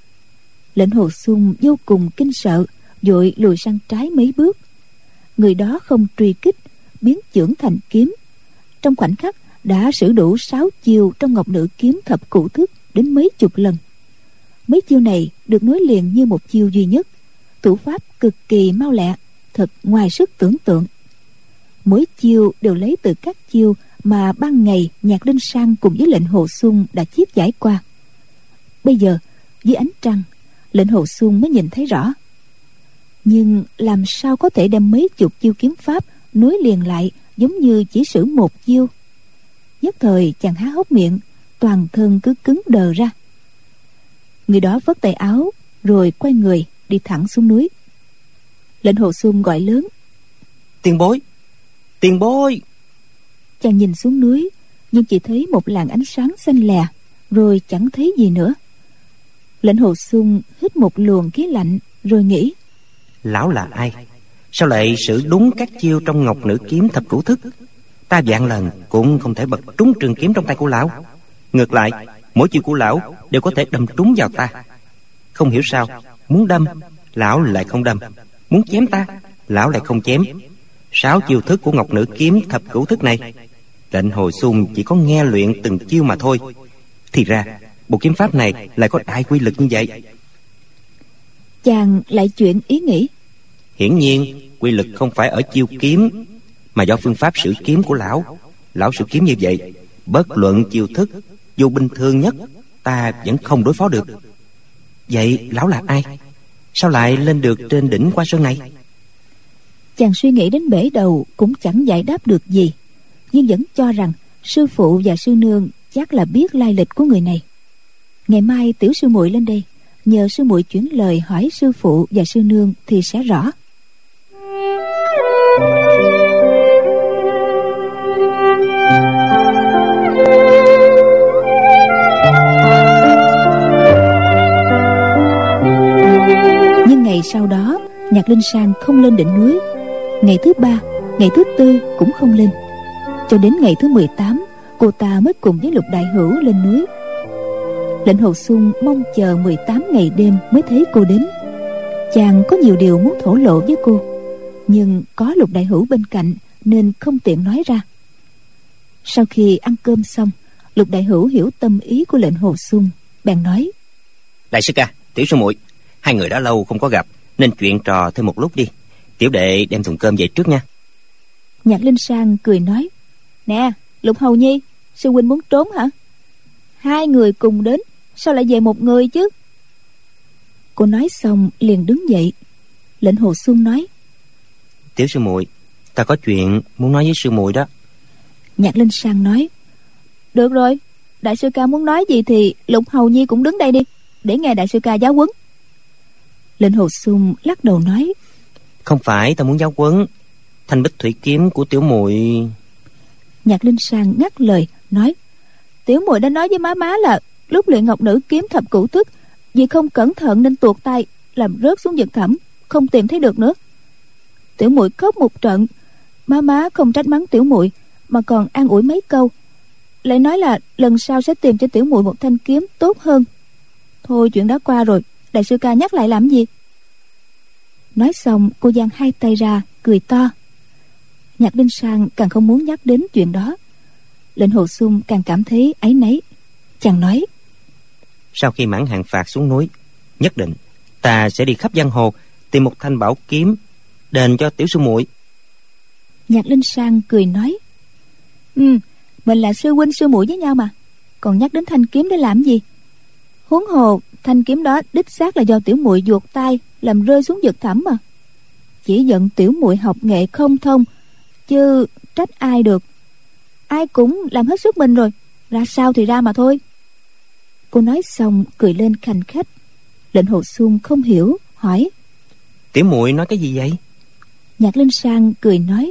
Lệnh Hồ Xuân vô cùng kinh sợ, vội lùi sang trái mấy bước. Người đó không truy kích, biến chưởng thành kiếm, trong khoảnh khắc đã sử đủ sáu chiêu trong ngọc nữ kiếm thập cửu thức đến mấy chục lần. Mấy chiêu này được nối liền như một chiêu duy nhất, thủ pháp cực kỳ mau lẹ, thật ngoài sức tưởng tượng. Mỗi chiêu đều lấy từ các chiêu mà ban ngày Nhạc Linh Sang cùng với Lệnh Hồ Xuân đã chiết giải qua. Bây giờ dưới ánh trăng, Lệnh Hồ Xuân mới nhìn thấy rõ. Nhưng làm sao có thể đem mấy chục chiêu kiếm pháp nối liền lại giống như chỉ sử một chiêu? Nhất thời chàng há hốc miệng, toàn thân cứ cứng đờ ra. Người đó vất tay áo rồi quay người đi thẳng xuống núi. Lệnh Hồ Xuân gọi lớn: Tiền bối! Tiền bối! Chàng nhìn xuống núi, nhưng chỉ thấy một làn ánh sáng xanh lè, rồi chẳng thấy gì nữa. Lệnh Hồ Xuân hít một luồng khí lạnh, rồi nghĩ: Lão là ai? Sao lại sử đúng các chiêu trong ngọc nữ kiếm thập cửu thức? Ta vạn lần cũng không thể bật trúng trường kiếm trong tay của lão. Ngược lại, mỗi chiêu của lão đều có thể đâm trúng vào ta. Không hiểu sao, muốn đâm, lão lại không đâm; muốn chém ta, lão lại không chém. Sáu chiêu thức của ngọc nữ kiếm thập cửu thức này, Lệnh Hồ Xuân chỉ có nghe luyện từng chiêu mà thôi. Thì ra bộ kiếm pháp này lại có đại quy lực như vậy. Chàng lại chuyển ý nghĩ. Hiển nhiên quy lực không phải ở chiêu kiếm, mà do phương pháp sử kiếm của lão. Lão sử kiếm như vậy, bất luận chiêu thức, dù bình thường nhất, ta vẫn không đối phó được. Vậy lão là ai? Sao lại lên được trên đỉnh Hoa Sơn này? Chàng suy nghĩ đến bể đầu cũng chẳng giải đáp được gì, nhưng vẫn cho rằng sư phụ và sư nương chắc là biết lai lịch của người này. Ngày mai tiểu sư muội lên đây, nhờ sư muội chuyển lời hỏi sư phụ và sư nương thì sẽ rõ. Nhạc Linh Sang không lên đỉnh núi. Ngày thứ ba, ngày thứ tư cũng không lên. Cho đến ngày thứ mười tám, cô ta mới cùng với Lục Đại Hữu lên núi. Lệnh Hồ Xuân mong chờ mười tám ngày đêm mới thấy cô đến. Chàng có nhiều điều muốn thổ lộ với cô, nhưng có Lục Đại Hữu bên cạnh nên không tiện nói ra. Sau khi ăn cơm xong, Lục Đại Hữu hiểu tâm ý của Lệnh Hồ Xuân, bèn nói: Đại sư ca, tiểu sư muội, hai người đã lâu không có gặp, nên chuyện trò thêm một lúc đi. Tiểu đệ đem thùng cơm về trước nha. Nhạc Linh Sang cười nói: Nè Lục Hầu Nhi, sư huynh muốn trốn hả? Hai người cùng đến, sao lại về một người chứ? Cô nói xong liền đứng dậy. Lệnh Hồ Xuân nói: Tiểu sư muội, ta có chuyện muốn nói với sư muội đó. Nhạc Linh Sang nói: Được rồi, đại sư ca muốn nói gì thì Lục Hầu Nhi cũng đứng đây đi, để nghe đại sư ca giáo huấn. Lệnh Hồ Xuân lắc đầu nói: Không phải ta muốn giáo huấn, thanh bích thủy kiếm của tiểu muội. Nhạc Linh Sang ngắt lời nói: Tiểu muội đã nói với má má là lúc luyện ngọc nữ kiếm thập cửu thức, vì không cẩn thận nên tuột tay làm rớt xuống vực thẳm, không tìm thấy được nữa. Tiểu muội khóc một trận, má má không trách mắng tiểu muội mà còn an ủi mấy câu, lại nói là lần sau sẽ tìm cho tiểu muội một thanh kiếm tốt hơn. Thôi chuyện đã qua rồi, đại sư ca nhắc lại làm gì? Nói xong cô giang hai tay ra cười to. Nhạc Linh Sang càng không muốn nhắc đến chuyện đó. Lệnh Hồ Xuân càng cảm thấy áy náy. Chàng nói: Sau khi mãn hạn phạt xuống núi, nhất định ta sẽ đi khắp giang hồ tìm một thanh bảo kiếm đền cho tiểu sư muội. Nhạc Linh Sang cười nói: Ừ, mình là sư huynh sư muội với nhau mà, còn nhắc đến thanh kiếm để làm gì? Huống hồ thanh kiếm đó đích xác là do tiểu muội vuột tay làm rơi xuống vực thẳm mà. Chỉ giận tiểu muội học nghệ không thông, chứ trách ai được. Ai cũng làm hết sức mình rồi, ra sao thì ra mà thôi. Cô nói xong cười lên khanh khách. Lệnh Hồ Xuân không hiểu, hỏi: Tiểu muội nói cái gì vậy? Nhạc Linh Sang cười nói: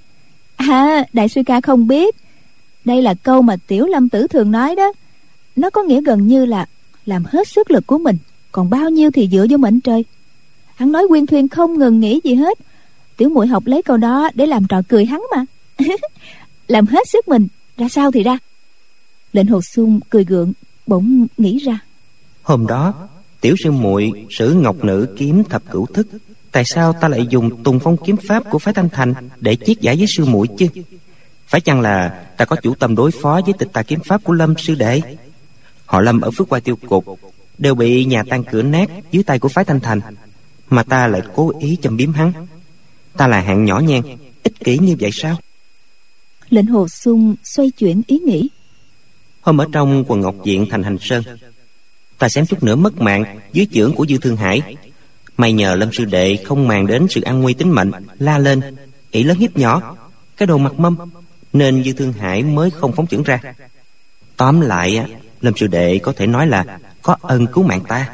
À, đại sư ca không biết, đây là câu mà Tiểu Lâm Tử thường nói đó. Nó có nghĩa gần như là làm hết sức lực của mình, còn bao nhiêu thì dựa vô mệnh trời. Hắn nói Quyên Thuyên không ngừng nghĩ gì hết. Tiểu muội học lấy câu đó để làm trò cười hắn mà. Làm hết sức mình, ra sao thì ra. Lệnh Hồ Xuân cười gượng, bỗng nghĩ ra. Hôm đó tiểu sư muội sử ngọc nữ kiếm thập cửu thức, tại sao ta lại dùng Tùng Phong kiếm pháp của phái Thanh Thành để chiết giải với sư muội chứ? Phải chăng là ta có chủ tâm đối phó với tịch tà kiếm pháp của Lâm sư đệ? Họ Lâm ở Phước Hoa Tiêu Cục đều bị nhà tan cửa nát dưới tay của phái Thanh Thành, mà ta lại cố ý châm biếm hắn. Ta là hạng nhỏ nhen, ích kỷ như vậy sao? Lệnh Hồ Xuân xoay chuyển ý nghĩ. Hôm ở trong quần ngọc viện thành Hành Sơn, ta xém chút nữa mất mạng dưới chưởng của Dư Thương Hải. May nhờ Lâm sư đệ không màng đến sự an nguy tính mệnh, la lên ỷ lớn hiếp nhỏ, cái đồ mặt mâm, nên Dư Thương Hải mới không phóng chưởng ra. Tóm lại, Lâm sư đệ có thể nói là có ân cứu mạng ta.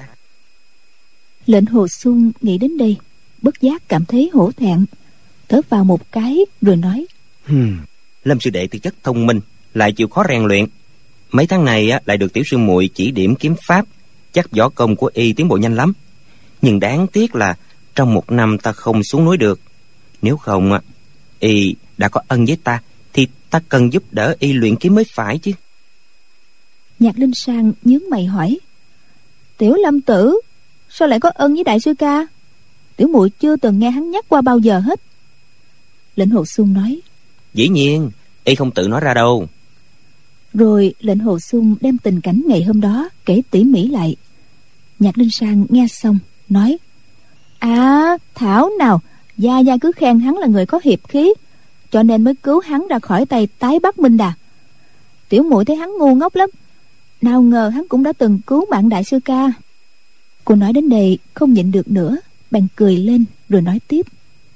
Lệnh Hồ Xuân nghĩ đến đây, bất giác cảm thấy hổ thẹn, thở vào một cái rồi nói: hmm, Lâm sư đệ tư chất thông minh, lại chịu khó rèn luyện. Mấy tháng này lại được tiểu sư muội chỉ điểm kiếm pháp, chắc võ công của y tiến bộ nhanh lắm. Nhưng đáng tiếc là trong một năm ta không xuống núi được. Nếu không, y đã có ân với ta, thì ta cần giúp đỡ y luyện kiếm mới phải chứ. Nhạc Linh Sang nhướng mày hỏi: Tiểu Lâm Tử sao lại có ân với đại sư ca? Tiểu muội chưa từng nghe hắn nhắc qua bao giờ hết. Lệnh Hồ Xuân nói: Dĩ nhiên y không tự nói ra đâu. Rồi Lệnh Hồ Xuân đem tình cảnh ngày hôm đó kể tỉ mỉ lại. Nhạc Linh Sang nghe xong nói: À, thảo nào gia gia cứ khen hắn là người có hiệp khí, cho nên mới cứu hắn ra khỏi tay Tái Bắc Minh Đà. Tiểu muội thấy hắn ngu ngốc lắm, nào ngờ hắn cũng đã từng cứu mạng đại sư ca. Cô nói đến đây không nhịn được nữa, bèn cười lên rồi nói tiếp: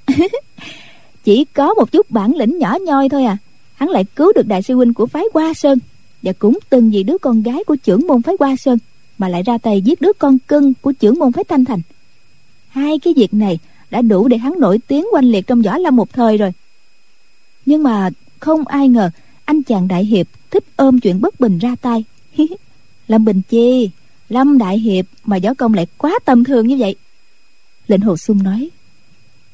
Chỉ có một chút bản lĩnh nhỏ nhoi thôi à, hắn lại cứu được đại sư huynh của phái Hoa Sơn, và cũng từng vì đứa con gái của trưởng môn phái Hoa Sơn mà lại ra tay giết đứa con cưng của trưởng môn phái Thanh Thành. Hai cái việc này đã đủ để hắn nổi tiếng oanh liệt trong võ lâm một thời rồi. Nhưng mà không ai ngờ anh chàng đại hiệp thích ôm chuyện bất bình ra tay. Lâm Bình Chi, Lâm đại hiệp mà võ công lại quá tầm thường như vậy. Lệnh Hồ Xuân nói: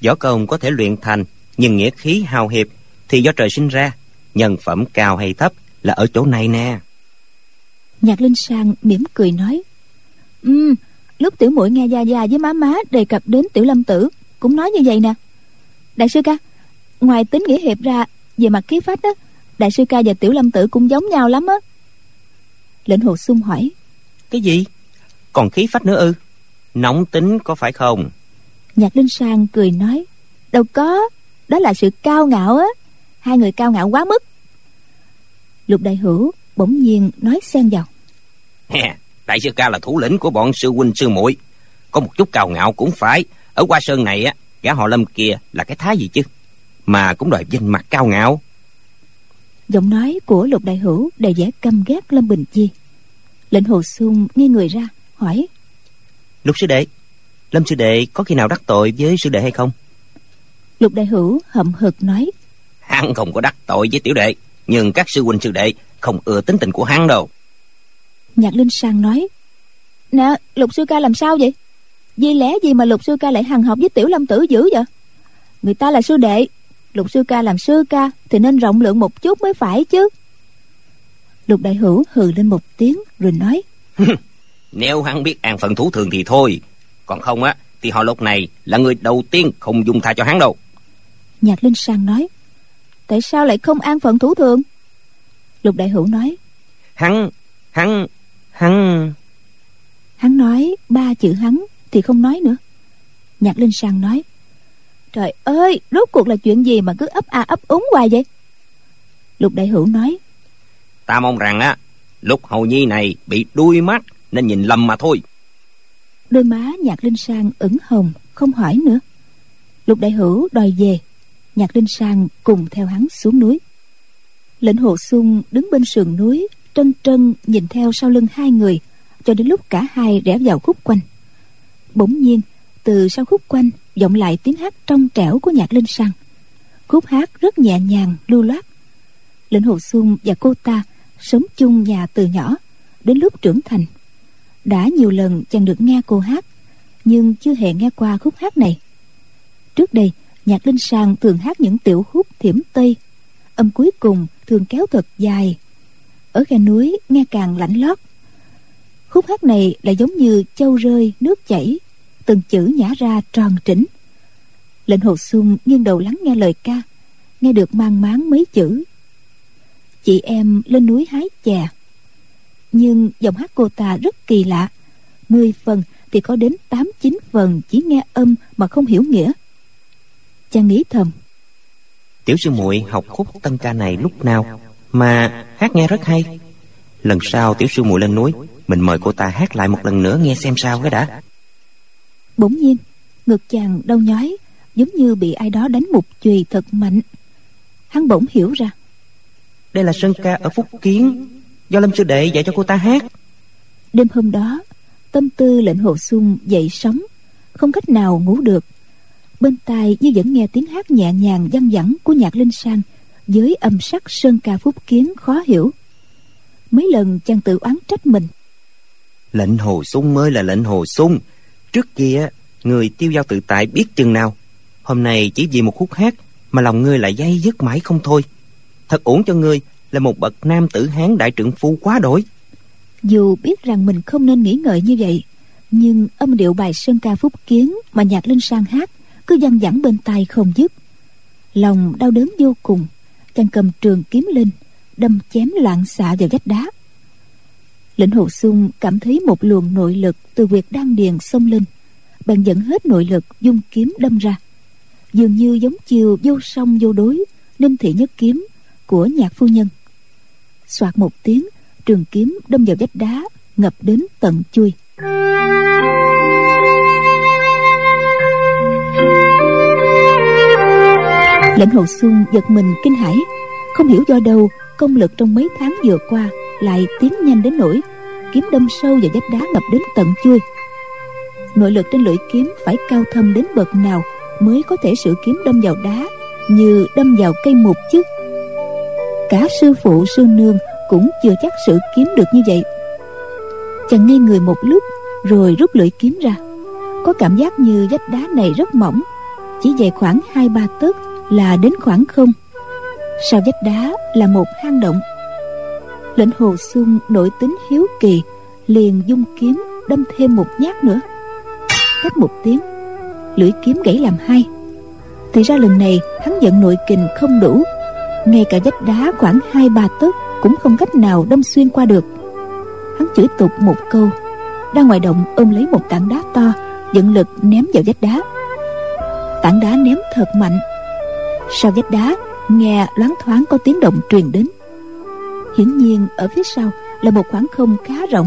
Võ công có thể luyện thành, nhưng nghĩa khí hào hiệp thì do trời sinh ra. Nhân phẩm cao hay thấp là ở chỗ này nè. Nhạc Linh Sang mỉm cười nói: Ừ, lúc tiểu muội nghe gia gia với má má đề cập đến Tiểu Lâm Tử cũng nói như vậy nè. Đại sư ca, ngoài tính nghĩa hiệp ra, về mặt khí phách á, đại sư ca và Tiểu Lâm Tử cũng giống nhau lắm á. Lệnh Hồ Xung hỏi: Cái gì? Còn khí phách nữa ư? Nóng tính có phải không? Nhạc Linh Sang cười nói: Đâu có, đó là sự cao ngạo á. Hai người cao ngạo quá mức. Lục Đại Hữu bỗng nhiên nói xen vào: Đại sư ca là thủ lĩnh của bọn sư huynh sư muội, có một chút cao ngạo cũng phải. Ở Hoa Sơn này á, gã họ Lâm kia là cái thái gì chứ, mà cũng đòi danh mặt cao ngạo. Giọng nói của Lục Đại Hữu đầy vẻ căm ghét Lâm Bình Chi. Lệnh Hồ Xung nghiêng người ra hỏi: Lục sư đệ, Lâm sư đệ có khi nào đắc tội với sư đệ hay không? Lục Đại Hữu hậm hực nói: Hắn không có đắc tội với tiểu đệ, nhưng các sư huynh sư đệ không ưa tính tình của hắn đâu. Nhạc Linh Sang nói: Nè, Lục sư ca làm sao vậy? Vì lẽ gì mà Lục sư ca lại hằn học với Tiểu Lâm Tử dữ vậy? Người ta là sư đệ, Lục sư ca làm sư ca thì nên rộng lượng một chút mới phải chứ. Lục Đại Hữu hừ lên một tiếng rồi nói: Nếu hắn biết an phận thủ thường thì thôi, còn không á thì họ Lục này là người đầu tiên không dung tha cho hắn đâu. Nhạc Linh Sang nói: Tại sao lại không an phận thủ thường? Lục Đại Hữu nói: Hắn, hắn, hắn... Hắn nói ba chữ hắn thì không nói nữa. Nhạc Linh Sang nói: Trời ơi, rốt cuộc là chuyện gì mà cứ ấp a ấp úng hoài vậy? Lục Đại Hữu nói: Ta mong rằng á, Lục hầu nhi này bị đuôi mắt nên nhìn lầm mà thôi. Đôi má Nhạc Linh Sang ửng hồng, không hỏi nữa. Lục Đại Hữu đòi về. Nhạc Linh Sang cùng theo hắn xuống núi. Lệnh Hồ Xung đứng bên sườn núi, trân trân nhìn theo sau lưng hai người, cho đến lúc cả hai rẽ vào khúc quanh. Bỗng nhiên từ sau khúc quanh vọng lại tiếng hát trong trẻo của Nhạc Linh Sang. Khúc hát rất nhẹ nhàng lưu loát. Lệnh Hồ Xung và cô ta sống chung nhà từ nhỏ đến lúc trưởng thành. Đã nhiều lần chàng được nghe cô hát, nhưng chưa hề nghe qua khúc hát này. Trước đây Nhạc Linh Sang thường hát những tiểu khúc thiểm tây, âm cuối cùng thường kéo thật dài. Ở khe núi nghe càng lạnh lót. Khúc hát này lại giống như châu rơi nước chảy, từng chữ nhả ra tròn trĩnh. Lệnh Hồ Xung nghiêng đầu lắng nghe lời ca, nghe được mang máng mấy chữ: Chị em lên núi hái chè. Nhưng giọng hát cô ta rất kỳ lạ. Mười phần thì có đến tám chín phần chỉ nghe âm mà không hiểu nghĩa. Chàng nghĩ thầm: Tiểu sư muội học khúc tân ca này lúc nào mà hát nghe rất hay. Lần sau tiểu sư muội lên núi, mình mời cô ta hát lại một lần nữa nghe xem sao cái đã. Bỗng nhiên ngực chàng đau nhói, giống như bị ai đó đánh một chùy thật mạnh. Hắn bỗng hiểu ra. Đây là sơn ca ở Phúc Kiến, do Lâm sư đệ dạy cho cô ta hát. Đêm hôm đó, tâm tư Lệnh Hồ Xung dậy sóng, không cách nào ngủ được. Bên tai như vẫn nghe tiếng hát nhẹ nhàng văng vẳng của Nhạc Linh Sang với âm sắc sơn ca Phúc Kiến khó hiểu. Mấy lần chàng tự oán trách mình: Lệnh Hồ Xung mới là Lệnh Hồ Xung. Trước kia người tiêu dao tự tại biết chừng nào, hôm nay chỉ vì một khúc hát mà lòng ngươi lại day dứt mãi không thôi. Thật uổng cho ngươi là một bậc nam tử hán đại trượng phu quá đổi. Dù biết rằng mình không nên nghĩ ngợi như vậy, nhưng âm điệu bài sơn ca Phúc Kiến mà Nhạc Linh Sang hát cứ văng vẳng bên tai không dứt. Lòng đau đớn vô cùng, chàng cầm trường kiếm lên, đâm chém loạn xạ vào vách đá. Lệnh Hồ Xung cảm thấy một luồng nội lực từ huyệt đan điền xông lên, bèn dẫn hết nội lực dung kiếm đâm ra, dường như giống chiều vô song vô đối Ninh Thị Nhất Kiếm của Nhạc phu nhân. Soạt một tiếng, trường kiếm đâm vào vách đá, ngập đến tận chui. Lệnh Hồ Xung giật mình kinh hãi, không hiểu do đâu công lực trong mấy tháng vừa qua lại tiến nhanh đến nỗi kiếm đâm sâu vào vách đá ngập đến tận chui. Nội lực trên lưỡi kiếm phải cao thâm đến bậc nào mới có thể sử kiếm đâm vào đá như đâm vào cây mục chứ? Cả sư phụ sư nương cũng chưa chắc sử kiếm được như vậy. Chàng ngây người một lúc rồi rút lưỡi kiếm ra, có cảm giác như vách đá này rất mỏng, chỉ dài khoảng hai ba tấc là đến khoảng không. Sau vách đá là một hang động. Lệnh Hồ Xuân nổi tính hiếu kỳ, liền dung kiếm đâm thêm một nhát nữa. Cách một tiếng, lưỡi kiếm gãy làm hai. Thì ra lần này hắn giận nội kình không đủ, ngay cả vách đá khoảng hai ba tấc cũng không cách nào đâm xuyên qua được. Hắn chửi tục một câu, ra ngoài động ôm lấy một tảng đá to, vận lực ném vào vách đá. Tảng đá ném thật mạnh. Sau vách đá nghe loáng thoáng có tiếng động truyền đến. Hiển nhiên ở phía sau là một khoảng không khá rộng.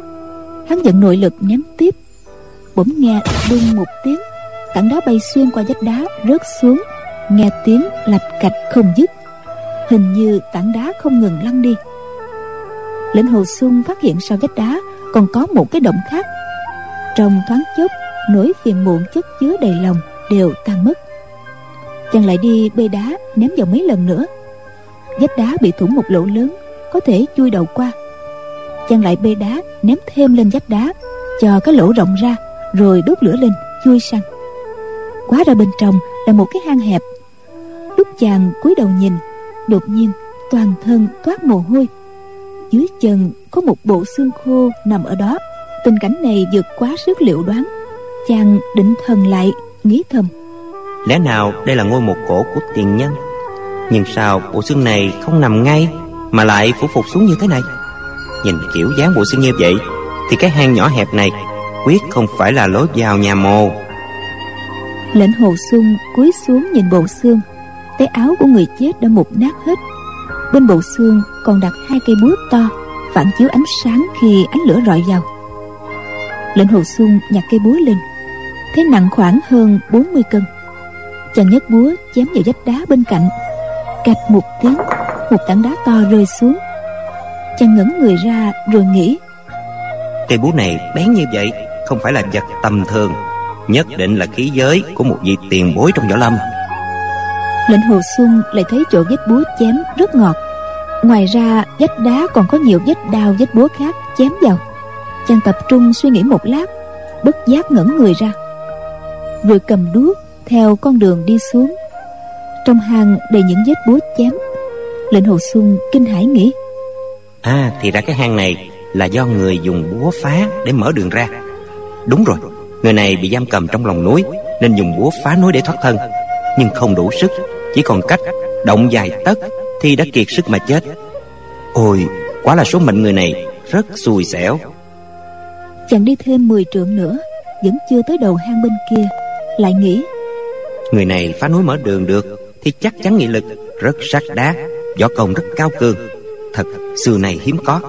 Hắn vận nội lực ném tiếp, bỗng nghe đùng một tiếng, tảng đá bay xuyên qua vách đá rớt xuống, nghe tiếng lạch cạch không dứt. Hình như tảng đá không ngừng lăn đi. Lệnh Hồ Xuân phát hiện sau vách đá còn có một cái động khác. Trong thoáng chốc, nỗi phiền muộn chất chứa đầy lòng đều tan mất. Chàng lại đi bê đá ném vào mấy lần nữa. Vách đá bị thủng một lỗ lớn, có thể chui đầu qua. Chàng lại bê đá ném thêm lên vách đá, cho cái lỗ rộng ra, rồi đốt lửa lên chui sang. Quá ra bên trong là một cái hang hẹp. Lúc chàng cúi đầu nhìn, đột nhiên toàn thân toát mồ hôi. Dưới chân có một bộ xương khô nằm ở đó. Tình cảnh này vượt quá sức liệu đoán. Chàng định thần lại, nghĩ thầm: lẽ nào đây là ngôi mộ cổ của tiền nhân? Nhưng sao bộ xương này không nằm ngay mà lại phủ phục xuống như thế này? Nhìn kiểu dáng bộ xương như vậy thì cái hang nhỏ hẹp này quyết không phải là lối vào nhà mồ. Lệnh Hồ Xuân cúi xuống nhìn bộ xương. Tay áo của người chết đã mục nát hết. Bên bộ xương còn đặt hai cây búa to, phản chiếu ánh sáng khi ánh lửa rọi vào. Lệnh Hồ Xuân nhặt cây búa lên, thấy nặng khoảng hơn bốn mươi cân. Chàng nhấc búa chém vào vách đá bên cạnh. Cạch một tiếng, một tảng đá to rơi xuống. Chàng ngẩng người ra rồi nghĩ: cây búa này bén như vậy không phải là vật tầm thường, nhất định là khí giới của một vị tiền bối trong võ lâm. Lệnh Hồ Xuân lại thấy chỗ vết búa chém rất ngọt. Ngoài ra vách đá còn có nhiều vết đao vết búa khác chém vào. Chàng tập trung suy nghĩ một lát, bất giác ngẩng người ra, rồi cầm đuốc theo con đường đi xuống. Trong hang đầy những vết búa chém. Lệnh Hồ Xuân kinh hãi nghĩ: À, thì ra cái hang này là do người dùng búa phá để mở đường ra. Đúng rồi, người này bị giam cầm trong lòng núi nên dùng búa phá núi để thoát thân, nhưng không đủ sức, chỉ còn cách động vài tấc thì đã kiệt sức mà chết. Ôi, quả là số mệnh người này rất xui xẻo. Chàng đi thêm mười trượng nữa, vẫn chưa tới đầu hang bên kia, lại nghĩ: người này phá núi mở đường được thì chắc chắn nghị lực rất sắt đá, võ công rất cao cường, thật xưa này hiếm có.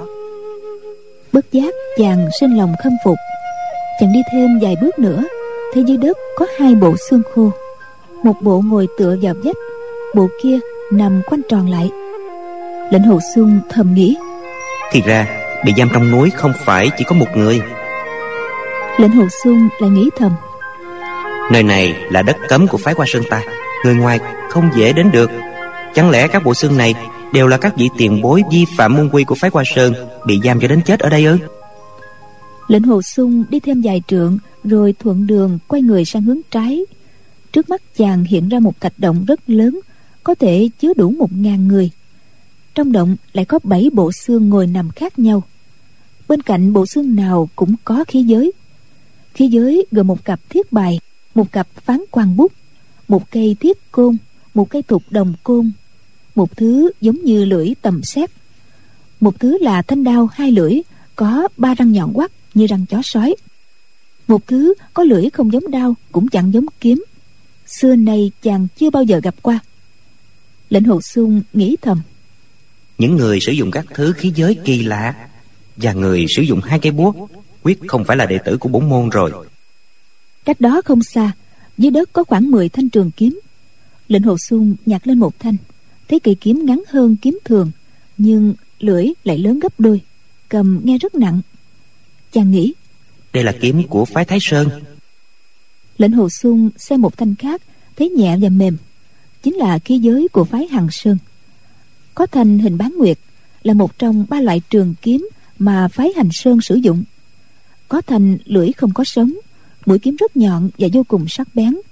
Bất giác chàng sinh lòng khâm phục. Chàng đi thêm vài bước nữa, thấy dưới đất có hai bộ xương khô. Một bộ ngồi tựa vào vách, bộ kia nằm quanh tròn lại. Lệnh Hồ Xuân thầm nghĩ: thì ra bị giam trong núi không phải chỉ có một người. Lệnh Hồ Xuân lại nghĩ thầm: nơi này là đất cấm của phái Hoa Sơn ta, người ngoài không dễ đến được. Chẳng lẽ các bộ xương này đều là các vị tiền bối vi phạm môn quy của phái Hoa Sơn, bị giam cho đến chết ở đây ư? Lệnh Hồ Xuân đi thêm vài trượng, rồi thuận đường quay người sang hướng trái. Trước mắt chàng hiện ra một thạch động rất lớn, có thể chứa đủ một ngàn người. Trong động lại có bảy bộ xương ngồi nằm khác nhau. Bên cạnh bộ xương nào cũng có khí giới. Khí giới gồm một cặp thiết bài, một cặp phán quan bút, một cây thiết côn, một cây thục đồng côn, một thứ giống như lưỡi tầm xét, một thứ là thanh đao hai lưỡi có ba răng nhọn quắt như răng chó sói, một thứ có lưỡi không giống đao cũng chẳng giống kiếm. Xưa nay chàng chưa bao giờ gặp qua. Lệnh Hồ Xuân nghĩ thầm: những người sử dụng các thứ khí giới kỳ lạ và người sử dụng hai cây búa quyết không phải là đệ tử của bổn môn rồi. Cách đó không xa, dưới đất có khoảng mười thanh trường kiếm. Lệnh Hồ Xuân nhặt lên một thanh, thấy cây kiếm ngắn hơn kiếm thường, nhưng lưỡi lại lớn gấp đôi, cầm nghe rất nặng. Chàng nghĩ: đây là kiếm của phái Thái Sơn. Lệnh Hồ Xuân xem một thanh khác, thấy nhẹ và mềm, chính là khí giới của phái Hằng Sơn. Có thanh hình bán nguyệt, là một trong ba loại trường kiếm mà phái Hành Sơn sử dụng. Có thanh lưỡi không có sống, mũi kiếm rất nhọn và vô cùng sắc bén,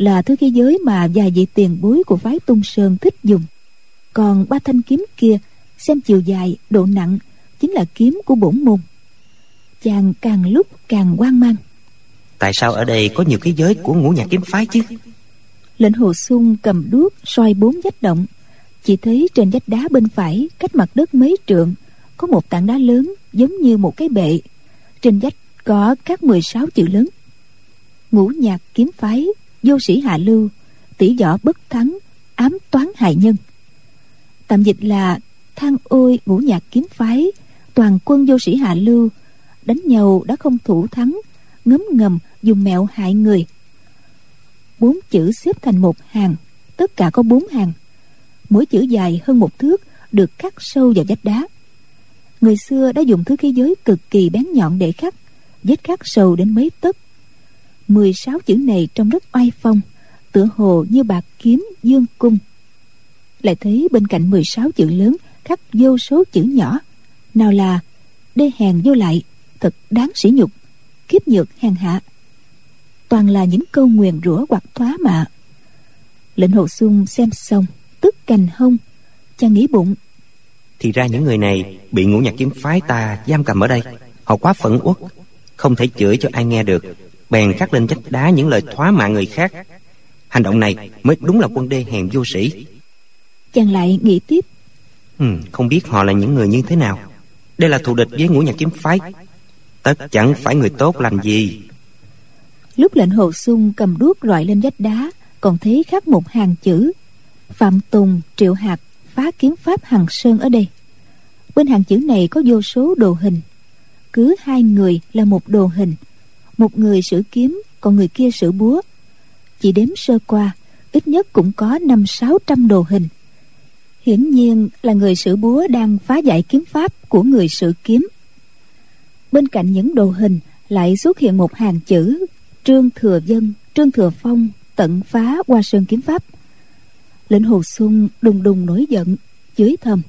là thứ khí giới mà vài vị tiền bối của phái Tung Sơn thích dùng. Còn ba thanh kiếm kia, xem chiều dài, độ nặng, chính là kiếm của bổn môn. Chàng càng lúc càng hoang mang. Tại sao ở đây có nhiều khí giới của Ngũ Nhạc kiếm phái chứ? Lệnh Hồ Xuân cầm đuốc soi bốn vách động, chỉ thấy trên vách đá bên phải cách mặt đất mấy trượng có một tảng đá lớn giống như một cái bệ. Trên vách có các mười sáu chữ lớn: Ngũ Nhạc kiếm phái, vô sĩ hạ lưu, tỷ võ bất thắng, ám toán hại nhân. Tạm dịch là: than ôi Ngũ Nhạc kiếm phái, toàn quân vô sĩ hạ lưu, đánh nhau đã không thủ thắng, ngấm ngầm dùng mẹo hại người. Bốn chữ xếp thành một hàng, tất cả có bốn hàng, mỗi chữ dài hơn một thước, được khắc sâu vào vách đá. Người xưa đã dùng thứ khí giới cực kỳ bén nhọn để khắc, vết khắc sâu đến mấy tấc. Mười sáu chữ này trông rất oai phong, tựa hồ như bạc kiếm dương cung. Lại thấy bên cạnh mười sáu chữ lớn khắc vô số chữ nhỏ, nào là: đê hèn vô lại, thật đáng sỉ nhục, kiếp nhược hèn hạ. Toàn là những câu nguyền rủa hoặc thoá mạ. Lệnh Hồ Xuân xem xong tức cành hông. Chàng nghĩ bụng: thì ra những người này bị Ngũ Nhạc kiếm phái ta giam cầm ở đây. Họ quá phẫn uất, không thể chửi cho ai nghe được, bèn khắc lên vách đá những lời thoá mạ người khác. Hành động này mới đúng là quân đê hèn vô sĩ. Chàng lại nghĩ tiếp: ừ, không biết họ là những người như thế nào. Đây là thù địch với Ngũ Nhạc kiếm phái, tất chẳng phải người tốt lành gì. Lúc Lệnh Hồ Xuân cầm đuốc rọi lên vách đá, còn thấy khắc một hàng chữ: Phạm Tùng, Triệu Hạt, phá kiếm pháp Hằng Sơn ở đây. Bên hàng chữ này có vô số đồ hình, cứ hai người là một đồ hình, một người sử kiếm, còn người kia sử búa. Chỉ đếm sơ qua, ít nhất cũng có năm sáu trăm đồ hình. Hiển nhiên là người sử búa đang phá giải kiếm pháp của người sử kiếm. Bên cạnh những đồ hình lại xuất hiện một hàng chữ: Trương Thừa Dân, Trương Thừa Phong, tận phá Hoa Sơn kiếm pháp. Lệnh Hồ Xuân đùng đùng nổi giận, chửi thầm: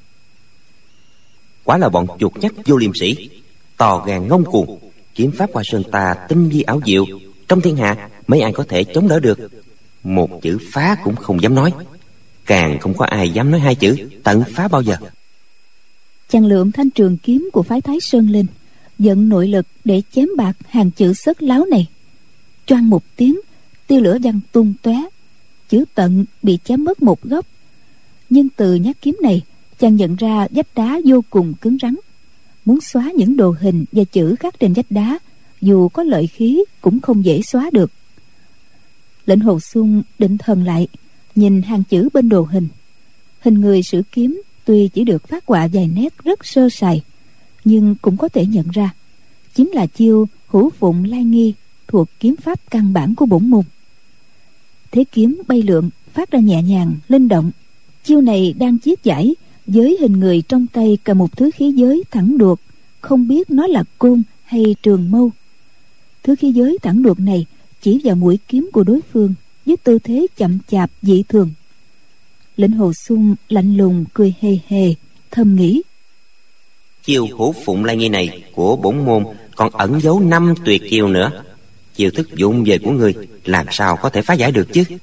Quả là bọn chuột nhắt vô liêm sĩ, tò gan ngông cuồng. Kiếm pháp Hoa Sơn ta tinh vi ảo diệu, trong thiên hạ mấy ai có thể chống đỡ được. Một chữ phá cũng không dám nói, càng không có ai dám nói hai chữ tận phá bao giờ. Chàng lượm thanh trường kiếm của phái Thái Sơn lên, dẫn nội lực để chém bạc hàng chữ sớt láo này. Choang một tiếng, tia lửa văng tung tóe, chữ tận bị chém mất một góc. Nhưng từ nhát kiếm này, chàng nhận ra vách đá vô cùng cứng rắn. Muốn xóa những đồ hình và chữ khắc trên vách đá, dù có lợi khí cũng không dễ xóa được. Lệnh Hồ Xuân định thần lại, nhìn hàng chữ bên đồ hình. Hình người sử kiếm tuy chỉ được phác họa vài nét rất sơ sài, nhưng cũng có thể nhận ra chính là chiêu Hữu Phụng Lai Nghi, thuộc kiếm pháp căn bản của bổn môn. Thế kiếm bay lượn, phát ra nhẹ nhàng, linh động. Chiêu này đang chiết giải với hình người trong tay cầm một thứ khí giới thẳng đuột, không biết nó là côn hay trường mâu. Thứ khí giới thẳng đuột này chỉ vào mũi kiếm của đối phương với tư thế chậm chạp dị thường. Lệnh Hồ Xuân lạnh lùng cười hề hề, thầm nghĩ: Chiêu Hữu Phụng Lai Nghi này của bổn môn còn ẩn giấu năm tuyệt chiêu nữa. Chiêu thức dụng về của người làm sao có thể phá giải được chứ?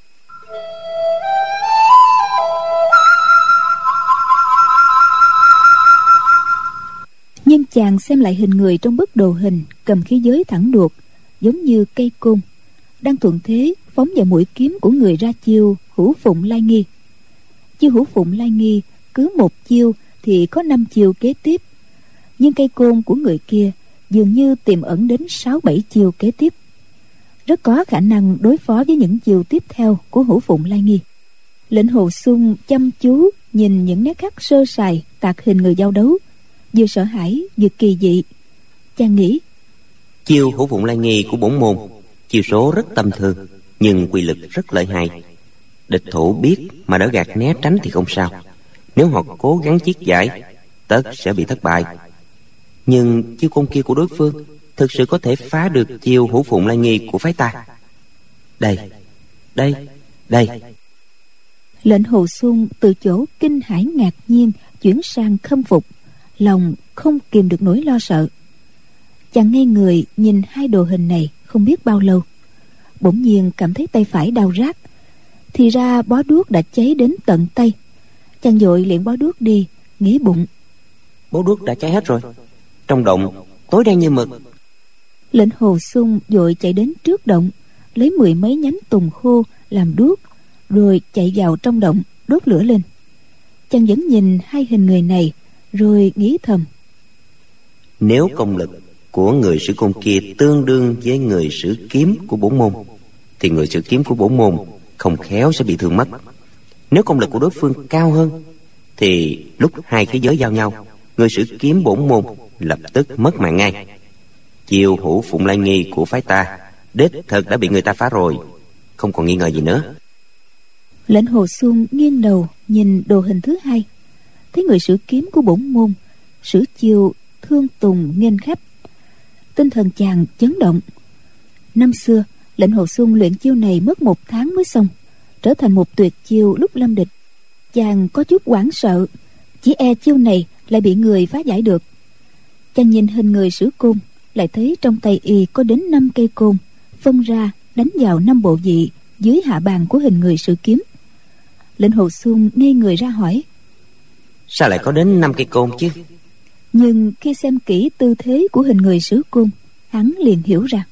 Nhưng chàng xem lại hình người trong bức đồ hình cầm khí giới thẳng đuột, giống như cây côn, đang thuận thế phóng vào mũi kiếm của người ra chiêu Hữu Phụng Lai Nghi. Chiêu Hữu Phụng Lai Nghi cứ một chiêu thì có năm chiêu kế tiếp, nhưng cây côn của người kia dường như tiềm ẩn đến sáu bảy chiêu kế tiếp, rất có khả năng đối phó với những chiêu tiếp theo của Hữu Phụng Lai Nghi. Lệnh Hồ Xuân chăm chú nhìn những nét khắc sơ sài tạc hình người giao đấu, vừa sợ hãi vừa kỳ dị. Chàng nghĩ: Chiêu Hữu Phụng Lai Nghi của bổn môn chiêu số rất tầm thường, nhưng quy lực rất lợi hại. Địch thủ biết mà đỡ gạt né tránh thì không sao, nếu họ cố gắng chiết giải tất sẽ bị thất bại. Nhưng chiêu côn kia của đối phương thực sự có thể phá được chiêu Hữu Phụng Lai Nghi của phái ta. Đây, đây, đây. Lệnh Hồ Xuân từ chỗ kinh hãi ngạc nhiên chuyển sang khâm phục, lòng không kìm được nỗi lo sợ. Chàng ngây người nhìn hai đồ hình này không biết bao lâu. bỗng nhiên cảm thấy tay phải đau rát. Thì ra bó đuốc đã cháy đến tận tay. Chàng vội liệng bó đuốc đi, nghĩ bụng: Bó đuốc đã cháy hết rồi, trong động tối đen như mực. Lệnh Hồ Xung vội chạy đến trước động, lấy mười mấy nhánh tùng khô làm đuốc, rồi chạy vào trong động đốt lửa lên. Chàng vẫn nhìn hai hình người này, rồi nghĩ thầm: Nếu công lực của người sử côn kia tương đương với người sử kiếm của bổn môn, thì người sử kiếm của bổn môn không khéo sẽ bị thương mất. Nếu công lực của đối phương cao hơn, thì lúc hai khí giới giao nhau, người sử kiếm bổn môn lập tức mất mạng ngay. Chiêu hữu Phụng Lai Nghi của phái ta đích thực đã bị người ta phá rồi, không còn nghi ngờ gì nữa. Lệnh Hồ Xung nghiêng đầu nhìn đồ hình thứ hai, thấy người sử kiếm của bổn môn sử chiêu thương tùng nghênh khách. Tinh thần chàng chấn động. Năm xưa Lệnh Hồ Xung luyện chiêu này mất một tháng mới xong, trở thành một tuyệt chiêu lúc lâm địch. Chàng có chút hoảng sợ, chỉ e chiêu này lại bị người phá giải được. Chàng nhìn hình người sử côn, lại thấy trong tay y có đến năm cây côn, phân ra đánh vào năm bộ vị dưới hạ bàn của hình người sử kiếm. Lệnh Hồ Xung ngây người ra hỏi: Sao lại có đến năm cây côn chứ? Nhưng khi xem kỹ tư thế của hình người sử côn, hắn liền hiểu ra.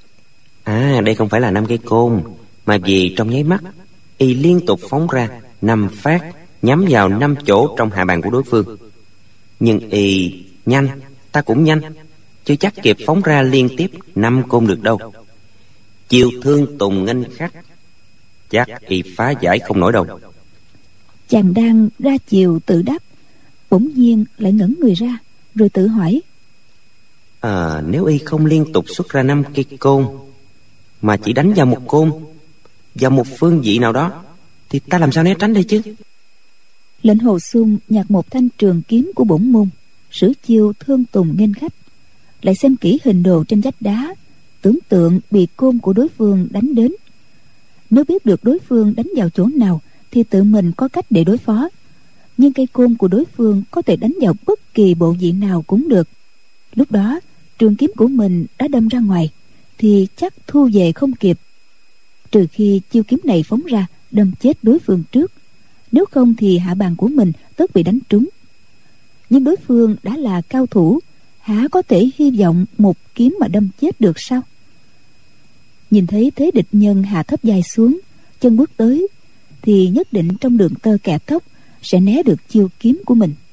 À, đây không phải là năm cây côn, mà vì trong nháy mắt y liên tục phóng ra năm phát, nhắm vào năm chỗ trong hạ bàn của đối phương. Nhưng y nhanh, ta cũng nhanh, chưa chắc kịp phóng ra liên tiếp năm côn được đâu. Chiêu thương tùng nghênh khách chắc y phá giải không nổi đâu. Chàng đang ra chiều tự đáp, bỗng nhiên lại ngẩn người ra, rồi tự hỏi: À, nếu y không liên tục xuất ra năm cây côn, mà chỉ đánh vào một côn, vào một phương vị nào đó, thì ta làm sao né tránh đây chứ? Lệnh Hồ Xung nhặt một thanh trường kiếm của bổn môn, sử chiêu thương tùng nghênh khách, lại xem kỹ hình đồ trên vách đá, tưởng tượng bị côn của đối phương đánh đến. Nếu biết được đối phương đánh vào chỗ nào, thì tự mình có cách để đối phó. Nhưng cây côn của đối phương có thể đánh vào bất kỳ bộ vị nào cũng được. Lúc đó trường kiếm của mình đã đâm ra ngoài, thì chắc thu về không kịp. Trừ khi chiêu kiếm này phóng ra đâm chết đối phương trước, nếu không thì hạ bàn của mình tất bị đánh trúng. Nhưng đối phương đã là cao thủ, há có thể hy vọng một kiếm mà đâm chết được sao? Nhìn thấy thế địch nhân hạ thấp dài xuống, chân bước tới, thì nhất định trong đường tơ kẹp tóc sẽ né được chiêu kiếm của mình.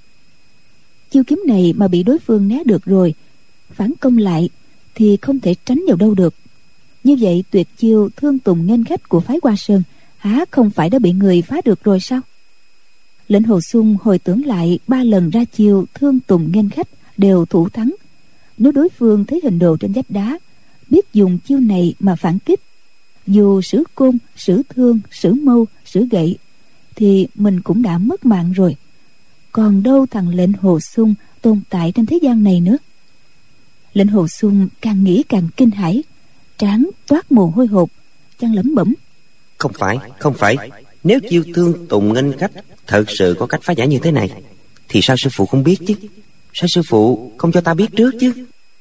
Chiêu kiếm này mà bị đối phương né được rồi, phản công lại thì không thể tránh vào đâu được. Như vậy tuyệt chiêu thương tùng nghênh khách của phái Hoa Sơn há không phải đã bị người phá được rồi sao? Lệnh Hồ Xung hồi tưởng lại ba lần ra chiêu thương tùng nghênh khách đều thủ thắng. Nếu đối phương thấy hình đồ trên vách đá, biết dùng chiêu này mà phản kích, dù sử côn, sử thương, sử mâu, sử gậy, thì mình cũng đã mất mạng rồi. Còn đâu thằng Lệnh Hồ Xung tồn tại trên thế gian này nữa. Lệnh Hồ Xung càng nghĩ càng kinh hãi, trán toát mồ hôi hột, chàng lẩm bẩm: Không phải, không phải. Nếu chiêu thương tùng nghênh khách thật sự có cách phá giải như thế này, thì sao sư phụ không biết chứ? Sao sư phụ không cho ta biết trước chứ?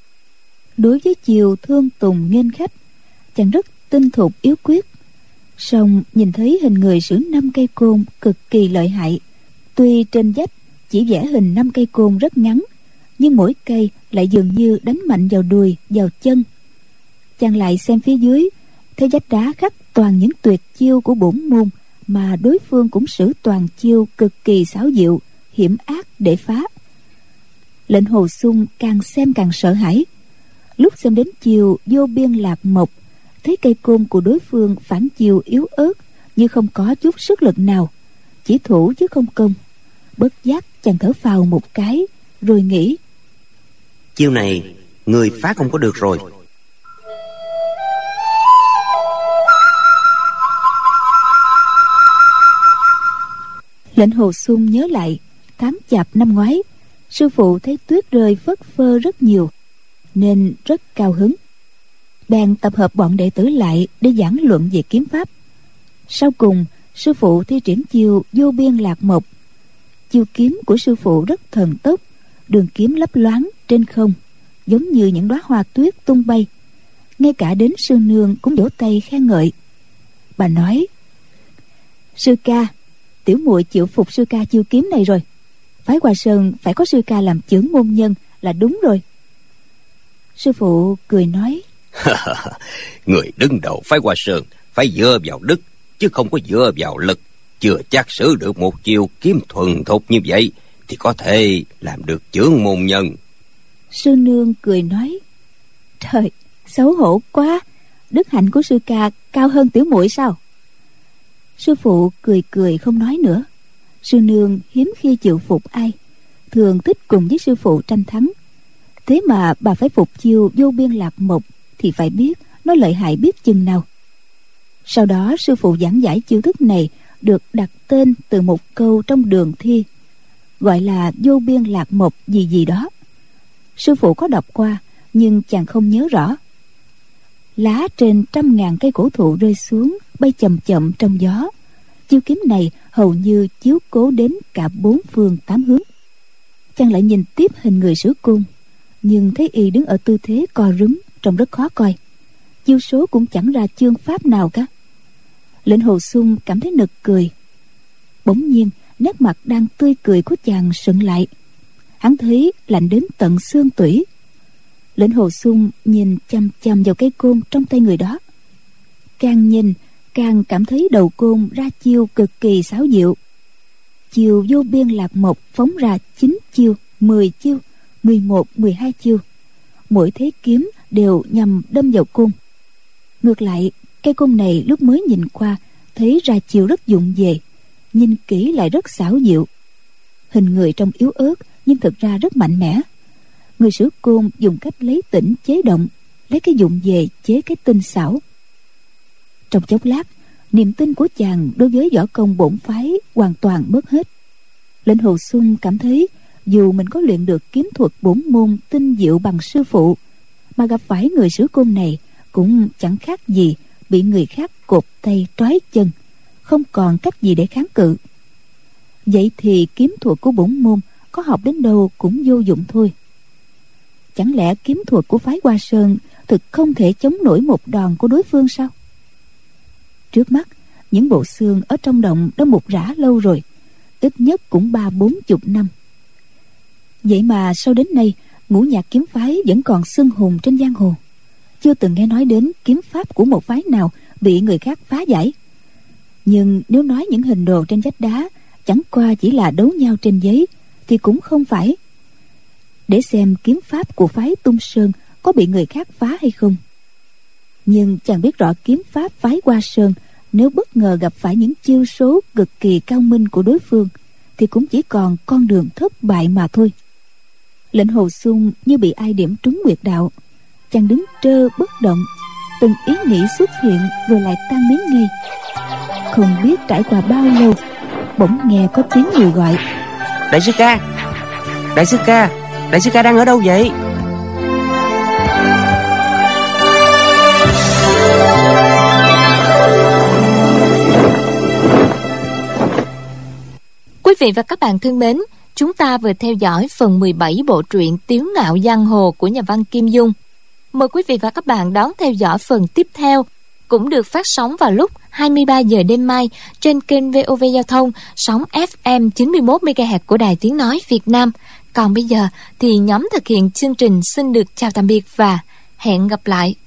Đối với chiêu thương tùng nghênh khách, chàng rất tinh thục yếu quyết. Song nhìn thấy hình người sử năm cây côn cực kỳ lợi hại. Tuy trên vách chỉ vẽ hình năm cây côn rất ngắn, nhưng mỗi cây lại dường như đánh mạnh vào đùi, vào chân. Chàng lại xem phía dưới, thấy vách đá khắc toàn những tuyệt chiêu của bổn môn, mà đối phương cũng sử toàn chiêu cực kỳ xảo diệu, hiểm ác để phá. Lệnh Hồ Xung càng xem càng sợ hãi. Lúc xem đến chiêu vô biên lạc mộc, thấy cây côn của đối phương phản chiêu yếu ớt, như không có chút sức lực nào, chỉ thủ chứ không công. Bất giác chàng thở phào một cái, rồi nghĩ: Chiêu này người phá không có được rồi. Lệnh Hồ Xung nhớ lại tháng chạp năm ngoái, sư phụ thấy tuyết rơi phất phơ rất nhiều, nên rất cao hứng. Bèn tập hợp bọn đệ tử lại để giảng luận về kiếm pháp. Sau cùng sư phụ thi triển chiêu vô biên lạc mộc. Chiêu kiếm của sư phụ rất thần tốc, đường kiếm lấp loáng trên không, giống như những đóa hoa tuyết tung bay. ngay cả đến sư nương cũng vỗ tay khen ngợi. Bà nói: Sư ca, tiểu muội chịu phục sư ca chiêu kiếm này rồi. Phái Hoa Sơn phải có sư ca làm chưởng môn nhân là đúng rồi. Sư phụ cười nói: Người đứng đầu phái Hoa Sơn phải dựa vào đức, chứ không có dựa vào lực. Chưa chắc sử được một chiêu kiếm thuần thục như vậy thì có thể làm được chưởng môn nhân. Sư nương cười nói: Trời, xấu hổ quá. Đức hạnh của sư ca cao hơn tiểu muội sao? Sư phụ cười cười không nói nữa. Sư nương hiếm khi chịu phục ai, thường thích cùng với sư phụ tranh thắng. Thế mà bà phải phục chiêu vô biên lạc mộc thì phải biết nó lợi hại biết chừng nào. Sau đó sư phụ giảng giải chiêu thức này được đặt tên từ một câu trong Đường Thi, gọi là vô biên lạc mộc gì gì đó. Sư phụ có đọc qua nhưng chàng không nhớ rõ. Lá trên trăm ngàn cây cổ thụ rơi xuống, bay chậm chậm trong gió. Chiêu kiếm này hầu như chiếu cố đến cả bốn phương tám hướng. Chàng lại nhìn tiếp hình người Sử Côn, nhưng thấy y đứng ở tư thế co rúm, trông rất khó coi. Chiêu số cũng chẳng ra chương pháp nào cả. Lệnh Hồ Xung cảm thấy nực cười. Bỗng nhiên nét mặt đang tươi cười của chàng sững lại. Hắn thấy lạnh đến tận xương tủy. Lệnh Hồ Xung nhìn chăm chăm vào cây côn trong tay người đó. Càng nhìn càng cảm thấy đầu côn ra chiêu cực kỳ xảo diệu. Chiêu vô biên lạc mộc phóng ra chín chiêu, mười chiêu, mười một, mười hai chiêu. Mỗi thế kiếm đều nhằm đâm vào côn. Ngược lại, cây côn này lúc mới nhìn qua thấy ra chiêu rất dụng về, nhìn kỹ lại rất xảo diệu. Hình người trông yếu ớt nhưng thực ra rất mạnh mẽ. Người Sử Côn dùng cách lấy tĩnh chế động, lấy cái dụng về chế cái tinh xảo. Trong chốc lát, niềm tin của chàng đối với võ công bổn phái hoàn toàn mất hết. Lệnh Hồ Xung cảm thấy dù mình có luyện được kiếm thuật bổn môn tinh diệu bằng sư phụ, mà gặp phải người Sử Côn này cũng chẳng khác gì bị người khác cột tay trói chân, không còn cách gì để kháng cự. Vậy thì kiếm thuật của bổn môn có học đến đâu cũng vô dụng thôi. Chẳng lẽ kiếm thuật của phái Hoa Sơn thực không thể chống nổi một đòn của đối phương sao? Trước mắt, những bộ xương ở trong động đã mục rã lâu rồi, ít nhất cũng ba bốn chục năm. Vậy mà sau đến nay, Ngũ Nhạc kiếm phái vẫn còn xưng hùng trên giang hồ. Chưa từng nghe nói đến kiếm pháp của một phái nào bị người khác phá giải. Nhưng nếu nói những hình đồ trên vách đá chẳng qua chỉ là đấu nhau trên giấy thì cũng không phải. Để xem kiếm pháp của phái Tung Sơn có bị người khác phá hay không. Nhưng chàng biết rõ kiếm pháp phái Hoa Sơn, nếu bất ngờ gặp phải những chiêu số cực kỳ cao minh của đối phương thì cũng chỉ còn con đường thất bại mà thôi. Lệnh Hồ Xung như bị ai điểm trúng huyệt đạo. Chàng đứng trơ bất động, từng ý nghĩ xuất hiện rồi lại tan biến ngay. Không biết trải qua bao lâu, bỗng nghe có tiếng người gọi: Đại sư ca, đại sư ca, đại sư ca đang ở đâu vậy? Quý vị và các bạn thân mến, chúng ta vừa theo dõi phần mười bảy bộ truyện Tiếu Ngạo Giang Hồ của nhà văn Kim Dung. Mời quý vị và các bạn đón theo dõi phần tiếp theo, cũng được phát sóng vào lúc hai mươi ba giờ đêm mai trên kênh vê o vê Giao thông sóng ép em chín mươi mốt mê ga héc của Đài Tiếng Nói Việt Nam. Còn bây giờ thì nhóm thực hiện chương trình xin được chào tạm biệt và hẹn gặp lại.